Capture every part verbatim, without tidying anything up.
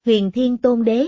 Huyền Thiên Tôn Đế.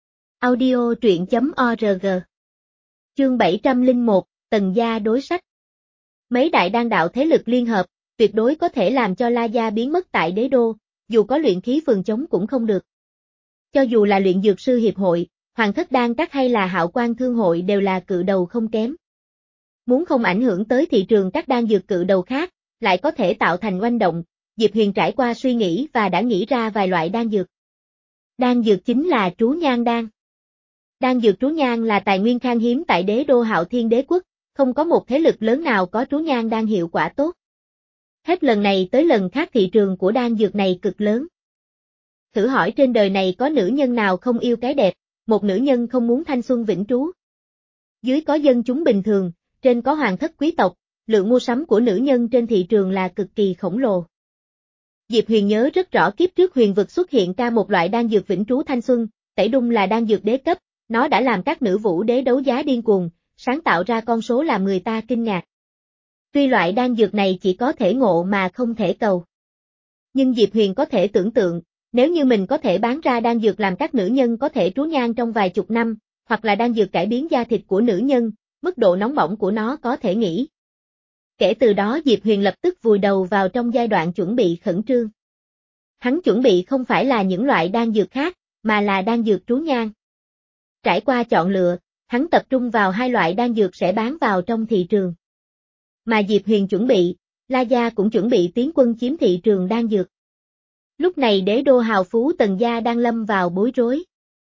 Audio truyện chấm org. Chương bảy trăm lẻ một, Tần gia đối sách. Mấy đại đan đạo thế lực liên hợp, tuyệt đối có thể làm cho La gia biến mất tại đế đô, dù có luyện khí phường chống cũng không được. Cho dù là luyện dược sư hiệp hội, Hoàng thất đan các hay là Hạo Quan thương hội đều là cự đầu không kém. Muốn không ảnh hưởng tới thị trường các đan dược cự đầu khác, lại có thể tạo thành oanh động, Diệp Huyền trải qua suy nghĩ và đã nghĩ ra vài loại đan dược. Đan dược chính là trú nhang đan. Đan dược trú nhang là tài nguyên khan hiếm tại đế đô Hạo Thiên Đế quốc, không có một thế lực lớn nào có trú nhang đan hiệu quả tốt. Hết lần này tới lần khác thị trường của đan dược này cực lớn. Thử hỏi trên đời này có nữ nhân nào không yêu cái đẹp, một nữ nhân không muốn thanh xuân vĩnh trú. Dưới có dân chúng bình thường, trên có hoàng thất quý tộc, lượng mua sắm của nữ nhân trên thị trường là cực kỳ khổng lồ. Diệp Huyền nhớ rất rõ kiếp trước huyền vực xuất hiện ra một loại đan dược vĩnh trú thanh xuân, tẩy đung là đan dược đế cấp, nó đã làm các nữ vũ đế đấu giá điên cuồng, sáng tạo ra con số làm người ta kinh ngạc. Tuy loại đan dược này chỉ có thể ngộ mà không thể cầu. Nhưng Diệp Huyền có thể tưởng tượng, nếu như mình có thể bán ra đan dược làm các nữ nhân có thể trú nhang trong vài chục năm, hoặc là đan dược cải biến da thịt của nữ nhân, mức độ nóng bỏng của nó có thể nghĩ. Kể từ đó Diệp Huyền lập tức vùi đầu vào trong giai đoạn chuẩn bị khẩn trương. Hắn chuẩn bị không phải là những loại đan dược khác, mà là đan dược trú nhang. Trải qua chọn lựa, hắn tập trung vào hai loại đan dược sẽ bán vào trong thị trường. Mà Diệp Huyền chuẩn bị, La gia cũng chuẩn bị tiến quân chiếm thị trường đan dược. Lúc này đế đô hào phú Tần gia đang lâm vào bối rối.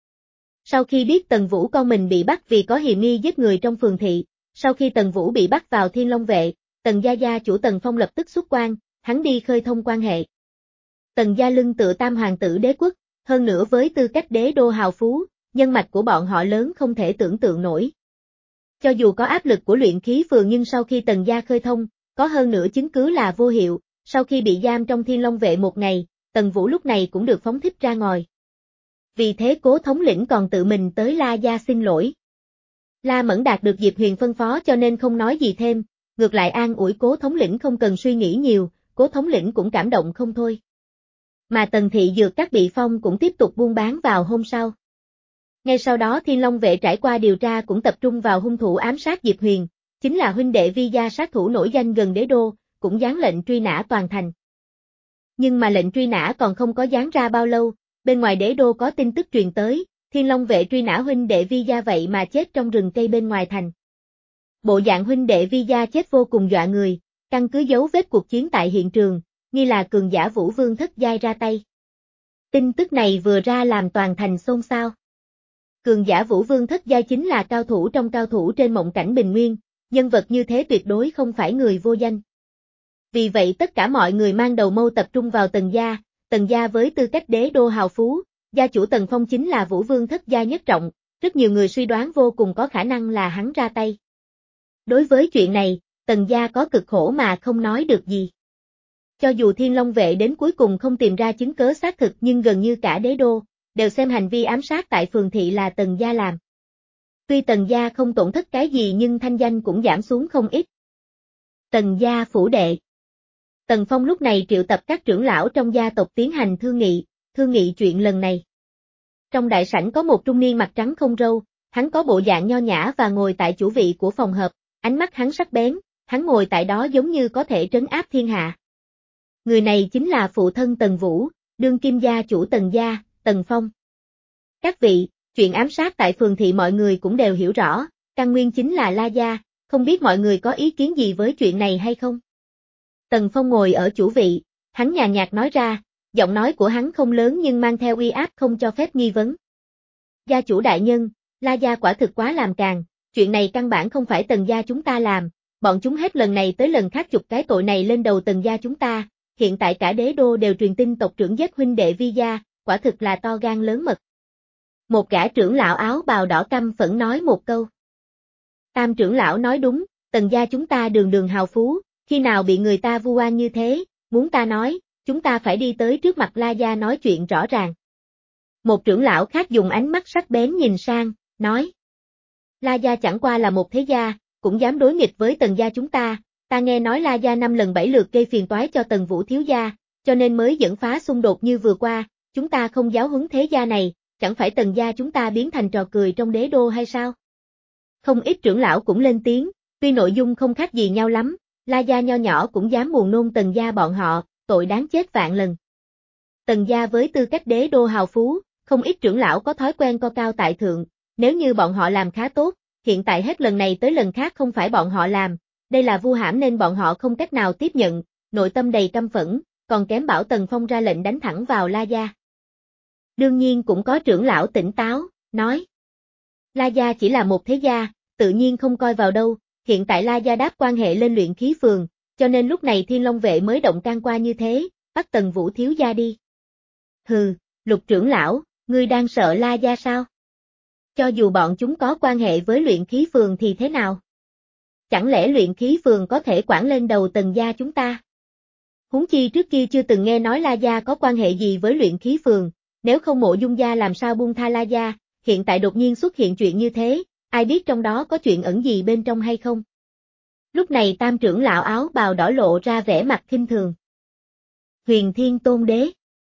Sau khi biết Tần Vũ con mình bị bắt vì có hiềm nghi giết người trong phường thị, sau khi Tần Vũ bị bắt vào Thiên Long vệ, Tần gia gia chủ Tần Phong lập tức xuất quan, hắn đi khơi thông quan hệ. Tần gia lưng tựa tam hoàng tử đế quốc, hơn nữa với tư cách đế đô hào phú, nhân mạch của bọn họ lớn không thể tưởng tượng nổi. Cho dù có áp lực của luyện khí phường nhưng sau khi Tần gia khơi thông, có hơn nữa chứng cứ là vô hiệu, sau khi bị giam trong Thiên Long vệ một ngày, Tần Vũ lúc này cũng được phóng thích ra ngoài. Vì thế Cố thống lĩnh còn tự mình tới La gia xin lỗi. La Mẫn đạt được Diệp Huyền phân phó cho nên không nói gì thêm, ngược lại an ủi Cố thống lĩnh không cần suy nghĩ nhiều, Cố thống lĩnh cũng cảm động không thôi. Mà Tần thị dược các bị phong cũng tiếp tục buôn bán vào hôm sau. Ngay sau đó Thiên Long vệ trải qua điều tra cũng tập trung vào hung thủ ám sát Diệp Huyền, chính là huynh đệ Vi gia sát thủ nổi danh gần đế đô, cũng giáng lệnh truy nã toàn thành. Nhưng mà lệnh truy nã còn không có giáng ra bao lâu, bên ngoài đế đô có tin tức truyền tới, Thiên Long vệ truy nã huynh đệ Vi gia vậy mà chết trong rừng cây bên ngoài thành. Bộ dạng huynh đệ Vi gia chết vô cùng dọa người, căn cứ dấu vết cuộc chiến tại hiện trường, nghi là cường giả Vũ Vương thất giai ra tay. Tin tức này vừa ra làm toàn thành xôn xao. Cường giả Vũ Vương thất giai chính là cao thủ trong cao thủ trên mộng cảnh bình nguyên, nhân vật như thế tuyệt đối không phải người vô danh. Vì vậy tất cả mọi người mang đầu mâu tập trung vào Tần gia, Tần gia với tư cách đế đô hào phú, gia chủ Tần Phong chính là Vũ Vương thất giai nhất trọng, rất nhiều người suy đoán vô cùng có khả năng là hắn ra tay. Đối với chuyện này, Tần gia có cực khổ mà không nói được gì. Cho dù Thiên Long vệ đến cuối cùng không tìm ra chứng cớ xác thực nhưng gần như cả đế đô, đều xem hành vi ám sát tại phường thị là Tần gia làm. Tuy Tần gia không tổn thất cái gì nhưng thanh danh cũng giảm xuống không ít. Tần gia phủ đệ. Tần Phong lúc này triệu tập các trưởng lão trong gia tộc tiến hành thương nghị, thương nghị chuyện lần này. Trong đại sảnh có một trung niên mặt trắng không râu, hắn có bộ dạng nho nhã và ngồi tại chủ vị của phòng họp, ánh mắt hắn sắc bén, hắn ngồi tại đó giống như có thể trấn áp thiên hạ. Người này chính là phụ thân Tần Vũ, đương kim gia chủ Tần gia, Tần Phong. Các vị, chuyện ám sát tại phường thị mọi người cũng đều hiểu rõ, căn nguyên chính là La gia, không biết mọi người có ý kiến gì với chuyện này hay không? Tần Phong ngồi ở chủ vị, hắn nhàn nhạt nói ra, giọng nói của hắn không lớn nhưng mang theo uy áp không cho phép nghi vấn. Gia chủ đại nhân, La gia quả thực quá làm càn, chuyện này căn bản không phải Tần gia chúng ta làm, bọn chúng hết lần này tới lần khác chụp cái tội này lên đầu Tần gia chúng ta, hiện tại cả đế đô đều truyền tin tộc trưởng giết huynh đệ Vi gia, quả thực là to gan lớn mật. Một gã trưởng lão áo bào đỏ căm phẫn nói một câu. Tam trưởng lão nói đúng, Tần gia chúng ta đường đường hào phú, khi nào bị người ta vu oan như thế, muốn ta nói, chúng ta phải đi tới trước mặt La gia nói chuyện rõ ràng. Một trưởng lão khác dùng ánh mắt sắc bén nhìn sang, nói. La gia chẳng qua là một thế gia, cũng dám đối nghịch với Tần gia chúng ta, ta nghe nói La gia năm lần bảy lượt gây phiền toái cho Tần Vũ thiếu gia, cho nên mới dẫn phá xung đột như vừa qua, chúng ta không giáo huấn thế gia này, chẳng phải Tần gia chúng ta biến thành trò cười trong đế đô hay sao? Không ít trưởng lão cũng lên tiếng, tuy nội dung không khác gì nhau lắm, La gia nho nhỏ cũng dám buồn nôn Tần gia bọn họ, tội đáng chết vạn lần. Tần gia với tư cách đế đô hào phú, không ít trưởng lão có thói quen co cao tại thượng, nếu như bọn họ làm khá tốt, hiện tại hết lần này tới lần khác không phải bọn họ làm, đây là vu hãm nên bọn họ không cách nào tiếp nhận, nội tâm đầy căm phẫn, còn kém bảo Tần Phong ra lệnh đánh thẳng vào La gia. Đương nhiên cũng có trưởng lão tỉnh táo, nói. La gia chỉ là một thế gia, tự nhiên không coi vào đâu, hiện tại La gia đáp quan hệ lên luyện khí phường, cho nên lúc này Thiên Long vệ mới động can qua như thế, bắt Tần Vũ thiếu gia đi. Hừ, Lục trưởng lão, ngươi đang sợ La gia sao? Cho dù bọn chúng có quan hệ với luyện khí phường thì thế nào? Chẳng lẽ luyện khí phường có thể quản lên đầu Tần gia chúng ta? Huống chi trước kia chưa từng nghe nói La gia có quan hệ gì với luyện khí phường, nếu không Mộ Dung gia làm sao buông tha La gia, hiện tại đột nhiên xuất hiện chuyện như thế, ai biết trong đó có chuyện ẩn gì bên trong hay không? Lúc này tam trưởng lão áo bào đỏ lộ ra vẻ mặt khinh thường. Huyền Thiên Tôn Đế.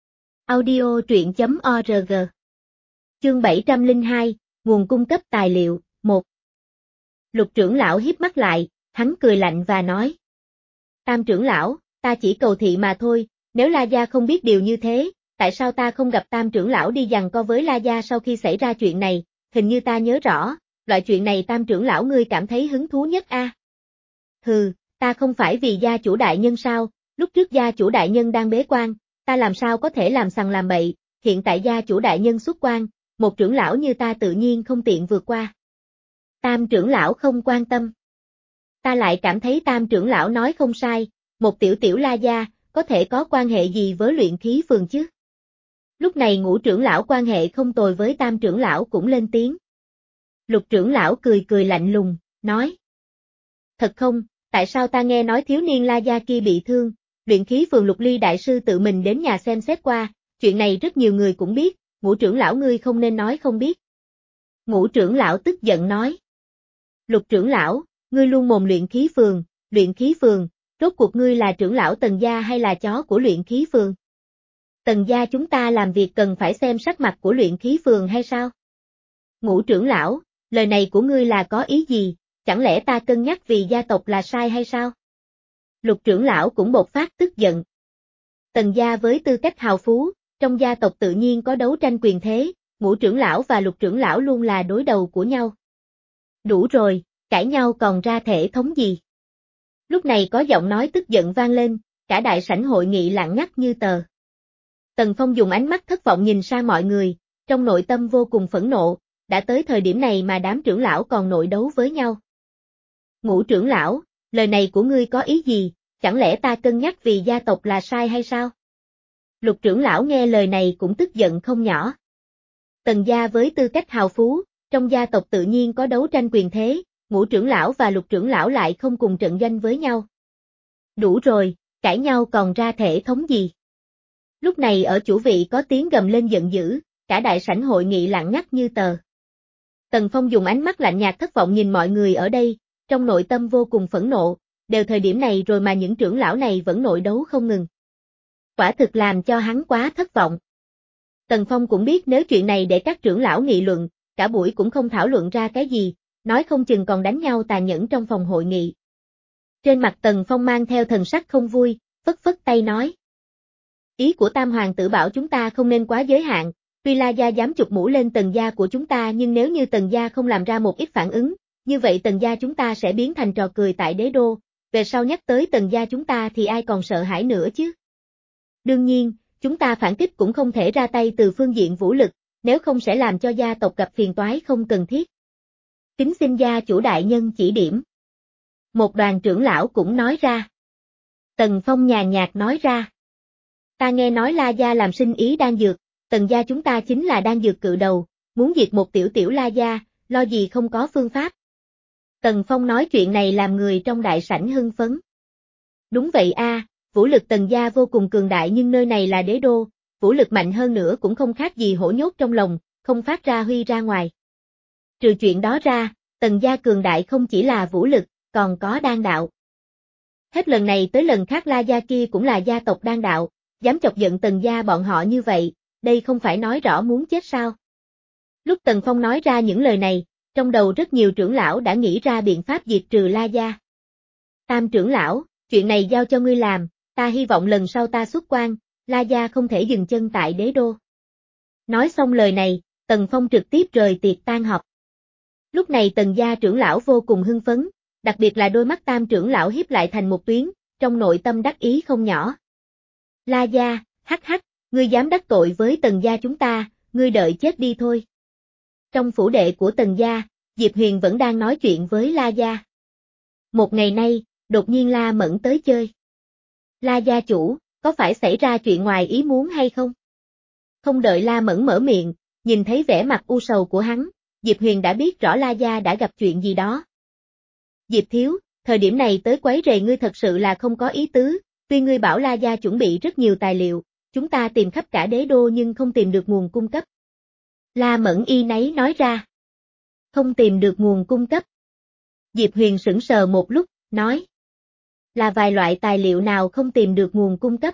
Audio truyện chấm org. Chương bảy trăm lẻ hai, nguồn cung cấp tài liệu, một. Lục trưởng lão hiếp mắt lại, hắn cười lạnh và nói. Tam trưởng lão, ta chỉ cầu thị mà thôi, nếu La gia không biết điều như thế, tại sao ta không gặp tam trưởng lão đi giằng co với La gia sau khi xảy ra chuyện này, hình như ta nhớ rõ, loại chuyện này tam trưởng lão ngươi cảm thấy hứng thú nhất a? À? Hừ, ta không phải vì gia chủ đại nhân sao, lúc trước gia chủ đại nhân đang bế quan, ta làm sao có thể làm sằng làm bậy, hiện tại gia chủ đại nhân xuất quan, một trưởng lão như ta tự nhiên không tiện vượt qua. Tam trưởng lão không quan tâm. Ta lại cảm thấy tam trưởng lão nói không sai, một tiểu tiểu La gia, có thể có quan hệ gì với luyện khí phường chứ? Lúc này ngũ trưởng lão quan hệ không tồi với tam trưởng lão cũng lên tiếng. Lục trưởng lão cười cười lạnh lùng, nói. Thật không, tại sao ta nghe nói thiếu niên La gia kia bị thương, luyện khí phường Lục Ly đại sư tự mình đến nhà xem xét qua, chuyện này rất nhiều người cũng biết, ngũ trưởng lão ngươi không nên nói không biết. Ngũ trưởng lão tức giận nói. Lục trưởng lão, ngươi luôn mồm luyện khí phường, luyện khí phường, rốt cuộc ngươi là trưởng lão Tần gia hay là chó của luyện khí phường? Tần gia chúng ta làm việc cần phải xem sắc mặt của luyện khí phường hay sao? Ngũ trưởng lão, lời này của ngươi là có ý gì, chẳng lẽ ta cân nhắc vì gia tộc là sai hay sao? Lục trưởng lão cũng bộc phát tức giận. Tần gia với tư cách hào phú, trong gia tộc tự nhiên có đấu tranh quyền thế, ngũ trưởng lão và lục trưởng lão luôn là đối đầu của nhau. Đủ rồi, cãi nhau còn ra thể thống gì? Lúc này có giọng nói tức giận vang lên, cả đại sảnh hội nghị lặng ngắt như tờ. Tần Phong dùng ánh mắt thất vọng nhìn sang mọi người, trong nội tâm vô cùng phẫn nộ, đã tới thời điểm này mà đám trưởng lão còn nội đấu với nhau. Ngũ trưởng lão, lời này của ngươi có ý gì, chẳng lẽ ta cân nhắc vì gia tộc là sai hay sao? Lục trưởng lão nghe lời này cũng tức giận không nhỏ. Tần gia với tư cách hào phú, trong gia tộc tự nhiên có đấu tranh quyền thế, ngũ trưởng lão và lục trưởng lão lại không cùng trận doanh với nhau. Đủ rồi, cãi nhau còn ra thể thống gì? Lúc này ở chủ vị có tiếng gầm lên giận dữ, cả đại sảnh hội nghị lặng ngắt như tờ. Tần Phong dùng ánh mắt lạnh nhạt thất vọng nhìn mọi người ở đây, trong nội tâm vô cùng phẫn nộ, đều thời điểm này rồi mà những trưởng lão này vẫn nội đấu không ngừng. Quả thực làm cho hắn quá thất vọng. Tần Phong cũng biết nếu chuyện này để các trưởng lão nghị luận, cả buổi cũng không thảo luận ra cái gì, nói không chừng còn đánh nhau tàn nhẫn trong phòng hội nghị. Trên mặt Tần Phong mang theo thần sắc không vui, phất phất tay nói. Ý của Tam Hoàng tử bảo chúng ta không nên quá giới hạn, tuy La gia dám chụp mũ lên Tần gia của chúng ta nhưng nếu như Tần gia không làm ra một ít phản ứng, như vậy Tần gia chúng ta sẽ biến thành trò cười tại đế đô, về sau nhắc tới Tần gia chúng ta thì ai còn sợ hãi nữa chứ. Đương nhiên, chúng ta phản kích cũng không thể ra tay từ phương diện vũ lực, nếu không sẽ làm cho gia tộc gặp phiền toái không cần thiết. Kính xin gia chủ đại nhân chỉ điểm. Một đoàn trưởng lão cũng nói ra. Tần Phong nhàn nhạt nói ra. Ta nghe nói La gia làm sinh ý đan dược, Tần gia chúng ta chính là đan dược cự đầu, muốn diệt một tiểu tiểu La gia, lo gì không có phương pháp. Tần Phong nói chuyện này làm người trong đại sảnh hưng phấn. Đúng vậy a, vũ lực Tần gia vô cùng cường đại nhưng nơi này là đế đô, vũ lực mạnh hơn nữa cũng không khác gì hổ nhốt trong lòng, không phát ra huy ra ngoài. Trừ chuyện đó ra, Tần gia cường đại không chỉ là vũ lực, còn có đan đạo. Hết lần này tới lần khác La gia kia cũng là gia tộc đan đạo, dám chọc giận Tần gia bọn họ như vậy, đây không phải nói rõ muốn chết sao? Lúc Tần Phong nói ra những lời này, trong đầu rất nhiều trưởng lão đã nghĩ ra biện pháp diệt trừ La Gia. Tam trưởng lão, chuyện này giao cho ngươi làm, ta hy vọng lần sau ta xuất quan, La Gia không thể dừng chân tại đế đô. Nói xong lời này, Tần Phong trực tiếp rời tiệc tan họp. Lúc này Tần gia trưởng lão vô cùng hưng phấn, đặc biệt là đôi mắt tam trưởng lão hiếp lại thành một tuyến, trong nội tâm đắc ý không nhỏ. La Gia, hắc hắc, ngươi dám đắc tội với Tần gia chúng ta, ngươi đợi chết đi thôi. Trong phủ đệ của Tần gia, Diệp Huyền vẫn đang nói chuyện với La Gia. Một ngày nay, đột nhiên La Mẫn tới chơi. La gia chủ, có phải xảy ra chuyện ngoài ý muốn hay không? Không đợi La Mẫn mở miệng, nhìn thấy vẻ mặt u sầu của hắn, Diệp Huyền đã biết rõ La Gia đã gặp chuyện gì đó. Diệp thiếu, thời điểm này tới quấy rầy ngươi thật sự là không có ý tứ, tuy ngươi bảo La Gia chuẩn bị rất nhiều tài liệu, chúng ta tìm khắp cả đế đô nhưng không tìm được nguồn cung cấp. La Mẫn y nấy nói ra. Không tìm được nguồn cung cấp. Diệp Huyền sững sờ một lúc, nói. Là vài loại tài liệu nào không tìm được nguồn cung cấp.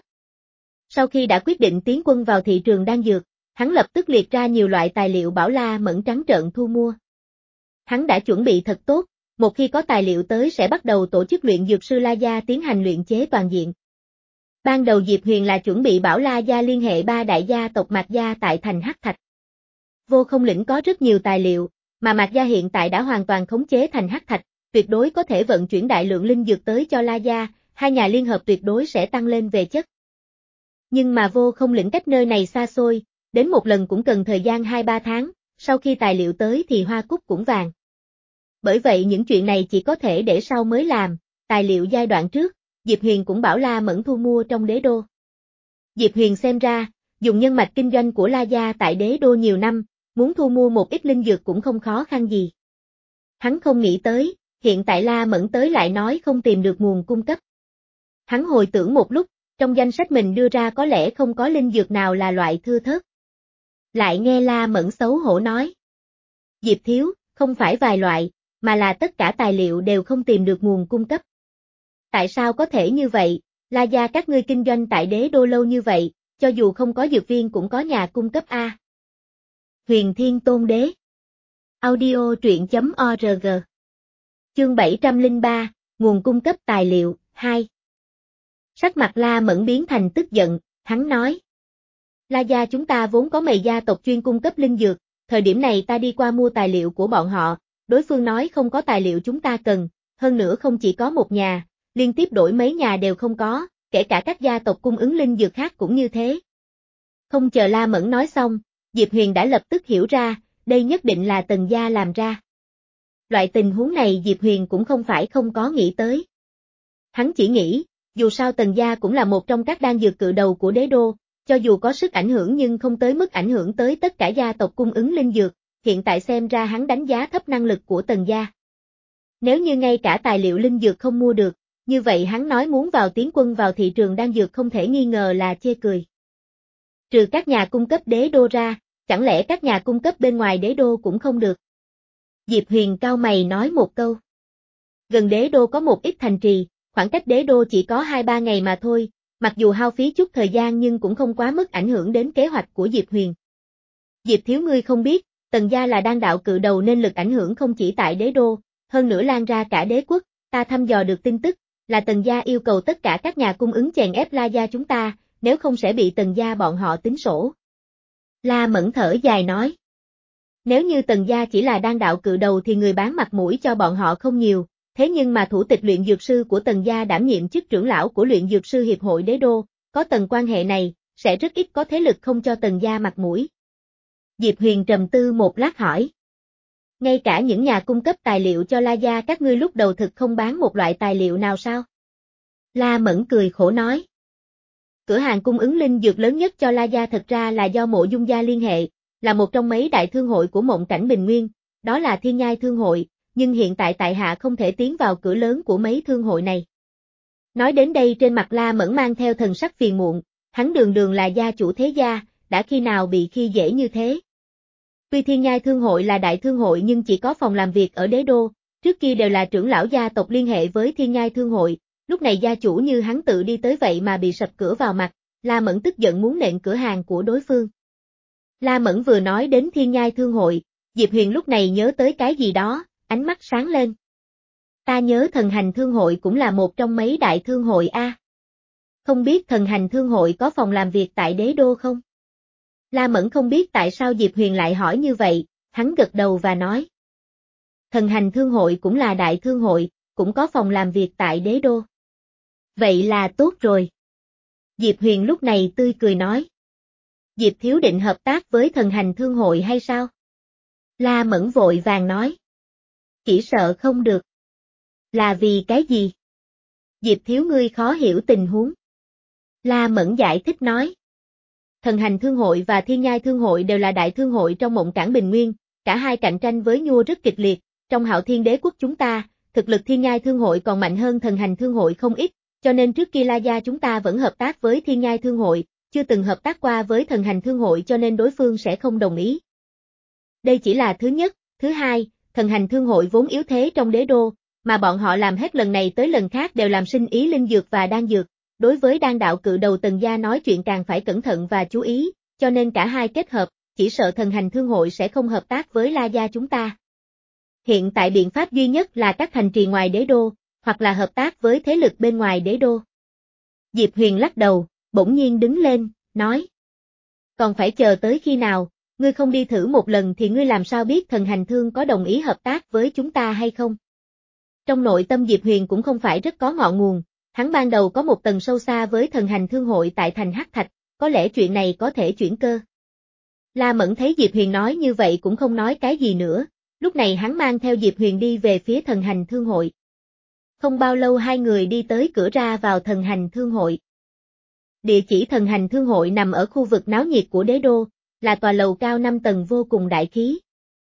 Sau khi đã quyết định tiến quân vào thị trường đan dược, hắn lập tức liệt ra nhiều loại tài liệu bảo La Mẫn trắng trợn thu mua. Hắn đã chuẩn bị thật tốt, một khi có tài liệu tới sẽ bắt đầu tổ chức luyện dược sư La Gia tiến hành luyện chế toàn diện. Ban đầu Diệp Huyền là chuẩn bị bảo La Gia liên hệ ba đại gia tộc Mạc Gia tại thành Hắc Thạch. Vô Không Lĩnh có rất nhiều tài liệu, mà Mạc Gia hiện tại đã hoàn toàn khống chế thành Hắc Thạch, tuyệt đối có thể vận chuyển đại lượng linh dược tới cho La Gia, hai nhà liên hợp tuyệt đối sẽ tăng lên về chất. Nhưng mà Vô Không Lĩnh cách nơi này xa xôi, đến một lần cũng cần thời gian hai ba tháng, sau khi tài liệu tới thì hoa cúc cũng vàng. Bởi vậy những chuyện này chỉ có thể để sau mới làm, tài liệu giai đoạn trước, Diệp Huyền cũng bảo La Mẫn thu mua trong đế đô. Diệp Huyền xem ra, dùng nhân mạch kinh doanh của La Gia tại đế đô nhiều năm, muốn thu mua một ít linh dược cũng không khó khăn gì. Hắn không nghĩ tới, hiện tại La Mẫn tới lại nói không tìm được nguồn cung cấp. Hắn hồi tưởng một lúc, trong danh sách mình đưa ra có lẽ không có linh dược nào là loại thưa thớt. Lại nghe La Mẫn xấu hổ nói. Diệp thiếu, không phải vài loại, mà là tất cả tài liệu đều không tìm được nguồn cung cấp. Tại sao có thể như vậy, La Gia các ngươi kinh doanh tại đế đô lâu như vậy, cho dù không có dược viên cũng có nhà cung cấp A. Huyền Thiên Tôn Đế. Audio truyện chấm org. Chương bảy trăm lẻ ba, nguồn cung cấp tài liệu, hai. Sắc mặt La Mẫn biến thành tức giận, hắn nói. La Gia chúng ta vốn có mày gia tộc chuyên cung cấp linh dược, thời điểm này ta đi qua mua tài liệu của bọn họ, đối phương nói không có tài liệu chúng ta cần, hơn nữa không chỉ có một nhà, liên tiếp đổi mấy nhà đều không có, kể cả các gia tộc cung ứng linh dược khác cũng như thế. Không chờ La Mẫn nói xong, Diệp Huyền đã lập tức hiểu ra, đây nhất định là Tần gia làm ra. Loại tình huống này Diệp Huyền cũng không phải không có nghĩ tới. Hắn chỉ nghĩ, dù sao Tần gia cũng là một trong các đan dược cự đầu của đế đô, cho dù có sức ảnh hưởng nhưng không tới mức ảnh hưởng tới tất cả gia tộc cung ứng linh dược, hiện tại xem ra hắn đánh giá thấp năng lực của Tần gia. Nếu như ngay cả tài liệu linh dược không mua được, như vậy hắn nói muốn vào tiến quân vào thị trường đan dược không thể nghi ngờ là chê cười. Trừ các nhà cung cấp đế đô ra, chẳng lẽ các nhà cung cấp bên ngoài đế đô cũng không được? Diệp Huyền cau mày nói một câu. Gần đế đô có một ít thành trì, khoảng cách đế đô chỉ có hai ba ngày mà thôi, mặc dù hao phí chút thời gian nhưng cũng không quá mức ảnh hưởng đến kế hoạch của Diệp Huyền. Diệp thiếu ngươi không biết, Tần gia là đan đạo cự đầu nên lực ảnh hưởng không chỉ tại đế đô, hơn nữa lan ra cả đế quốc, ta thăm dò được tin tức, là Tần gia yêu cầu tất cả các nhà cung ứng chèn ép La Gia chúng ta, nếu không sẽ bị Tần gia bọn họ tính sổ. La Mẫn thở dài nói. Nếu như Tần gia chỉ là đan đạo cự đầu thì người bán mặt mũi cho bọn họ không nhiều, thế nhưng mà thủ tịch luyện dược sư của Tần gia đảm nhiệm chức trưởng lão của luyện dược sư hiệp hội đế đô, có tầng quan hệ này, sẽ rất ít có thế lực không cho Tần gia mặt mũi. Diệp Huyền trầm tư một lát hỏi. Ngay cả những nhà cung cấp tài liệu cho La Gia các ngươi lúc đầu thực không bán một loại tài liệu nào sao? La Mẫn cười khổ nói. Cửa hàng cung ứng linh dược lớn nhất cho La Gia thật ra là do Mộ Dung gia liên hệ, là một trong mấy đại thương hội của Mộng Cảnh Bình Nguyên, đó là Thiên Nhai Thương hội, nhưng hiện tại tại hạ không thể tiến vào cửa lớn của mấy thương hội này. Nói đến đây trên mặt La Mẫn mang theo thần sắc phiền muộn, hắn đường đường là gia chủ thế gia, đã khi nào bị khi dễ như thế. Tuy Thiên Nhai Thương hội là đại thương hội nhưng chỉ có phòng làm việc ở đế đô, trước kia đều là trưởng lão gia tộc liên hệ với Thiên Nhai Thương hội, lúc này gia chủ như hắn tự đi tới vậy mà bị sập cửa vào mặt, La Mẫn tức giận muốn nện cửa hàng của đối phương. La Mẫn vừa nói đến Thiên Nhai Thương hội, Diệp Huyền lúc này nhớ tới cái gì đó, ánh mắt sáng lên. Ta nhớ Thần Hành Thương hội cũng là một trong mấy đại thương hội a. Không biết Thần Hành Thương hội có phòng làm việc tại Đế Đô không? La Mẫn không biết tại sao Diệp Huyền lại hỏi như vậy, hắn gật đầu và nói. Thần Hành Thương hội cũng là đại thương hội, cũng có phòng làm việc tại Đế Đô. Vậy là tốt rồi. Diệp Huyền lúc này tươi cười nói. Diệp thiếu định hợp tác với Thần Hành Thương hội hay sao? La Mẫn vội vàng nói. Chỉ sợ không được. Là vì cái gì? Diệp thiếu ngươi khó hiểu tình huống. La Mẫn giải thích nói. Thần Hành Thương hội và Thiên Nhai Thương hội đều là đại thương hội trong mộng cảng Bình Nguyên, cả hai cạnh tranh với nhau rất kịch liệt, trong Hạo Thiên Đế quốc chúng ta, thực lực Thiên Nhai Thương hội còn mạnh hơn Thần Hành Thương hội không ít, cho nên trước kia La gia chúng ta vẫn hợp tác với Thiên Nhai Thương hội, chưa từng hợp tác qua với Thần Hành Thương hội cho nên đối phương sẽ không đồng ý. Đây chỉ là thứ nhất, thứ hai, Thần Hành Thương hội vốn yếu thế trong Đế Đô, mà bọn họ làm hết lần này tới lần khác đều làm sinh ý linh dược và đan dược, đối với đan đạo cự đầu Tần gia nói chuyện càng phải cẩn thận và chú ý, cho nên cả hai kết hợp, chỉ sợ Thần Hành Thương hội sẽ không hợp tác với La gia chúng ta. Hiện tại biện pháp duy nhất là các thành trì ngoài Đế Đô, hoặc là hợp tác với thế lực bên ngoài Đế Đô. Diệp Huyền lắc đầu, bỗng nhiên đứng lên, nói. Còn phải chờ tới khi nào, ngươi không đi thử một lần thì ngươi làm sao biết Thần Hành Thương có đồng ý hợp tác với chúng ta hay không? Trong nội tâm Diệp Huyền cũng không phải rất có ngọn nguồn, hắn ban đầu có một tầng sâu xa với Thần Hành Thương hội tại thành Hắc Thạch, có lẽ chuyện này có thể chuyển cơ. La Mẫn thấy Diệp Huyền nói như vậy cũng không nói cái gì nữa, lúc này hắn mang theo Diệp Huyền đi về phía Thần Hành Thương hội. Không bao lâu hai người đi tới cửa ra vào Thần Hành Thương hội. Địa chỉ Thần Hành Thương hội nằm ở khu vực náo nhiệt của Đế Đô, là tòa lầu cao năm tầng vô cùng đại khí.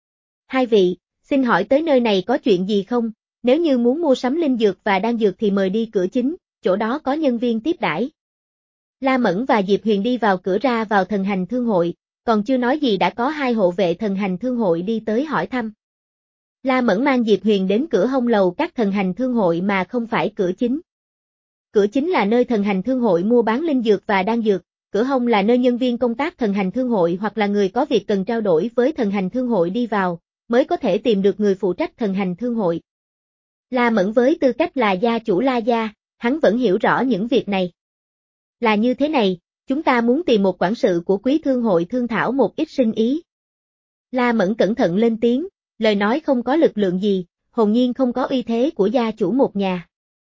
Hai vị, xin hỏi tới nơi này có chuyện gì không? Nếu như muốn mua sắm linh dược và đan dược thì mời đi cửa chính, chỗ đó có nhân viên tiếp đãi. La Mẫn và Diệp Huyền đi vào cửa ra vào Thần Hành Thương hội, còn chưa nói gì đã có hai hộ vệ Thần Hành Thương hội đi tới hỏi thăm. La Mẫn mang Diệp Huyền đến cửa hông lầu các Thần Hành Thương hội mà không phải cửa chính. Cửa chính là nơi Thần Hành Thương hội mua bán linh dược và đan dược, cửa hông là nơi nhân viên công tác Thần Hành Thương hội hoặc là người có việc cần trao đổi với Thần Hành Thương hội đi vào, mới có thể tìm được người phụ trách Thần Hành Thương hội. La Mẫn với tư cách là gia chủ La gia, hắn vẫn hiểu rõ những việc này. Là như thế này, chúng ta muốn tìm một quản sự của quý thương hội thương thảo một ít sinh ý. La Mẫn cẩn thận lên tiếng, lời nói không có lực lượng gì, hồn nhiên không có uy thế của gia chủ một nhà.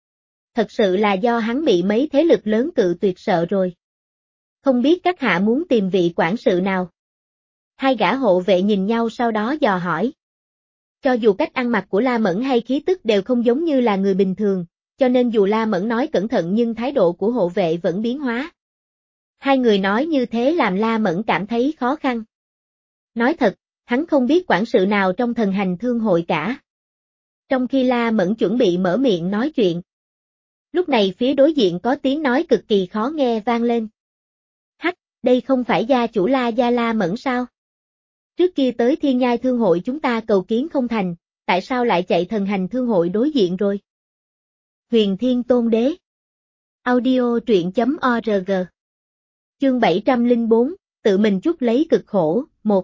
Thật sự là do hắn bị mấy thế lực lớn cự tuyệt sợ rồi. Không biết các hạ muốn tìm vị quản sự nào? Hai gã hộ vệ nhìn nhau sau đó dò hỏi. Cho dù cách ăn mặc của La Mẫn hay khí tức đều không giống như là người bình thường, cho nên dù La Mẫn nói cẩn thận nhưng thái độ của hộ vệ vẫn biến hóa. Hai người nói như thế làm La Mẫn cảm thấy khó khăn. Nói thật, hắn không biết quản sự nào trong Thần Hành Thương hội cả. Trong khi La Mẫn chuẩn bị mở miệng nói chuyện. Lúc này phía đối diện có tiếng nói cực kỳ khó nghe vang lên. Hắc, đây không phải gia chủ La gia La Mẫn sao? Trước kia tới Thiên Nhai Thương hội chúng ta cầu kiến không thành, tại sao lại chạy Thần Hành Thương hội đối diện rồi? Huyền Thiên Tôn Đế. Audio truyện chấm org. Chương bảy trăm lẻ bốn, tự mình chuốc lấy cực khổ, một.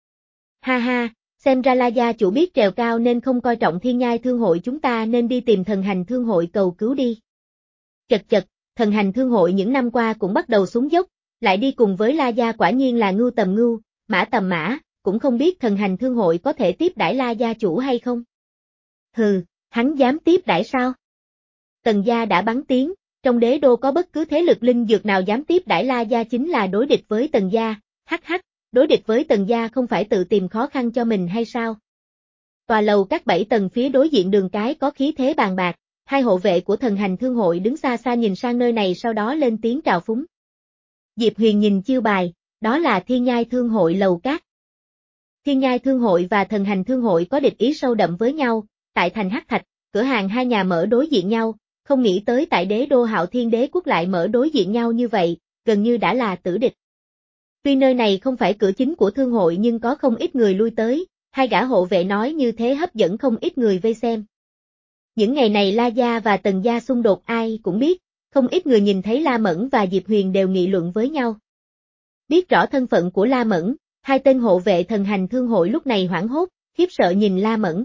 Ha ha, xem ra La gia chủ biết trèo cao nên không coi trọng Thiên Nhai Thương hội chúng ta nên đi tìm Thần Hành Thương hội cầu cứu đi. Chật chật, Thần Hành Thương hội những năm qua cũng bắt đầu xuống dốc, lại đi cùng với La gia quả nhiên là ngưu tầm ngưu, mã tầm mã, cũng không biết Thần Hành Thương hội có thể tiếp đãi La gia chủ hay không. Hừ, hắn dám tiếp đãi sao? Tần gia đã bắn tiếng, trong Đế Đô có bất cứ thế lực linh dược nào dám tiếp đãi La gia chính là đối địch với Tần gia, hắc hắc, đối địch với Tần gia không phải tự tìm khó khăn cho mình hay sao? Tòa lầu các bảy tầng phía đối diện đường cái có khí thế bàn bạc, hai hộ vệ của Thần Hành Thương hội đứng xa xa nhìn sang nơi này sau đó lên tiếng trào phúng. Diệp Huyền nhìn chiêu bài, đó là Thiên Nhai Thương hội lầu các. Thiên Nhai Thương hội và Thần Hành Thương hội có địch ý sâu đậm với nhau, tại thành Hắc Thạch, cửa hàng hai nhà mở đối diện nhau, không nghĩ tới tại Đế Đô Hạo Thiên Đế quốc lại mở đối diện nhau như vậy, gần như đã là tử địch. Tuy nơi này không phải cửa chính của thương hội nhưng có không ít người lui tới, hai gã hộ vệ nói như thế hấp dẫn không ít người vây xem. Những ngày này La gia và Tần gia xung đột ai cũng biết, không ít người nhìn thấy La Mẫn và Diệp Huyền đều nghị luận với nhau. Biết rõ thân phận của La Mẫn, Hai tên hộ vệ thần hành thương hội lúc này hoảng hốt, khiếp sợ nhìn La Mẫn.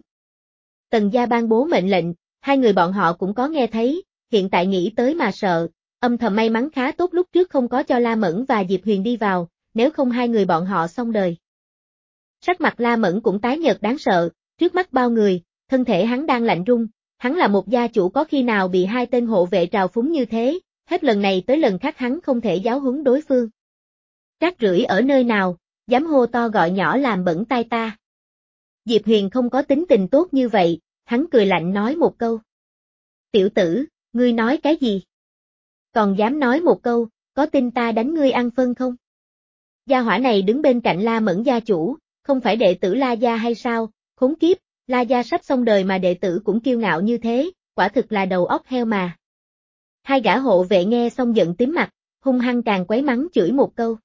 Tần gia ban bố mệnh lệnh, hai người bọn họ cũng có nghe thấy, hiện tại nghĩ tới mà sợ, âm thầm may mắn khá tốt lúc trước không có cho La Mẫn và Diệp Huyền đi vào, nếu không hai người bọn họ xong đời. Sắc mặt La Mẫn cũng tái nhợt đáng sợ, trước mắt bao người, thân thể hắn đang lạnh run, hắn là một gia chủ có khi nào bị hai tên hộ vệ trào phúng như thế, hết lần này tới lần khác hắn không thể giáo huấn đối phương. Rác rưởi ở nơi nào, dám hô to gọi nhỏ làm bẩn tai ta. Diệp Huyền không có tính tình tốt như vậy, hắn cười lạnh nói một câu. Tiểu tử, ngươi nói cái gì? Còn dám nói một câu, có tin ta đánh ngươi ăn phân không? Gia hỏa này đứng bên cạnh La Mẫn gia chủ, không phải đệ tử La gia hay sao, khốn kiếp, La gia sắp xong đời mà đệ tử cũng kiêu ngạo như thế, quả thực là đầu óc heo mà. Hai gã hộ vệ nghe xong giận tím mặt, hung hăng càng quấy mắng chửi một câu.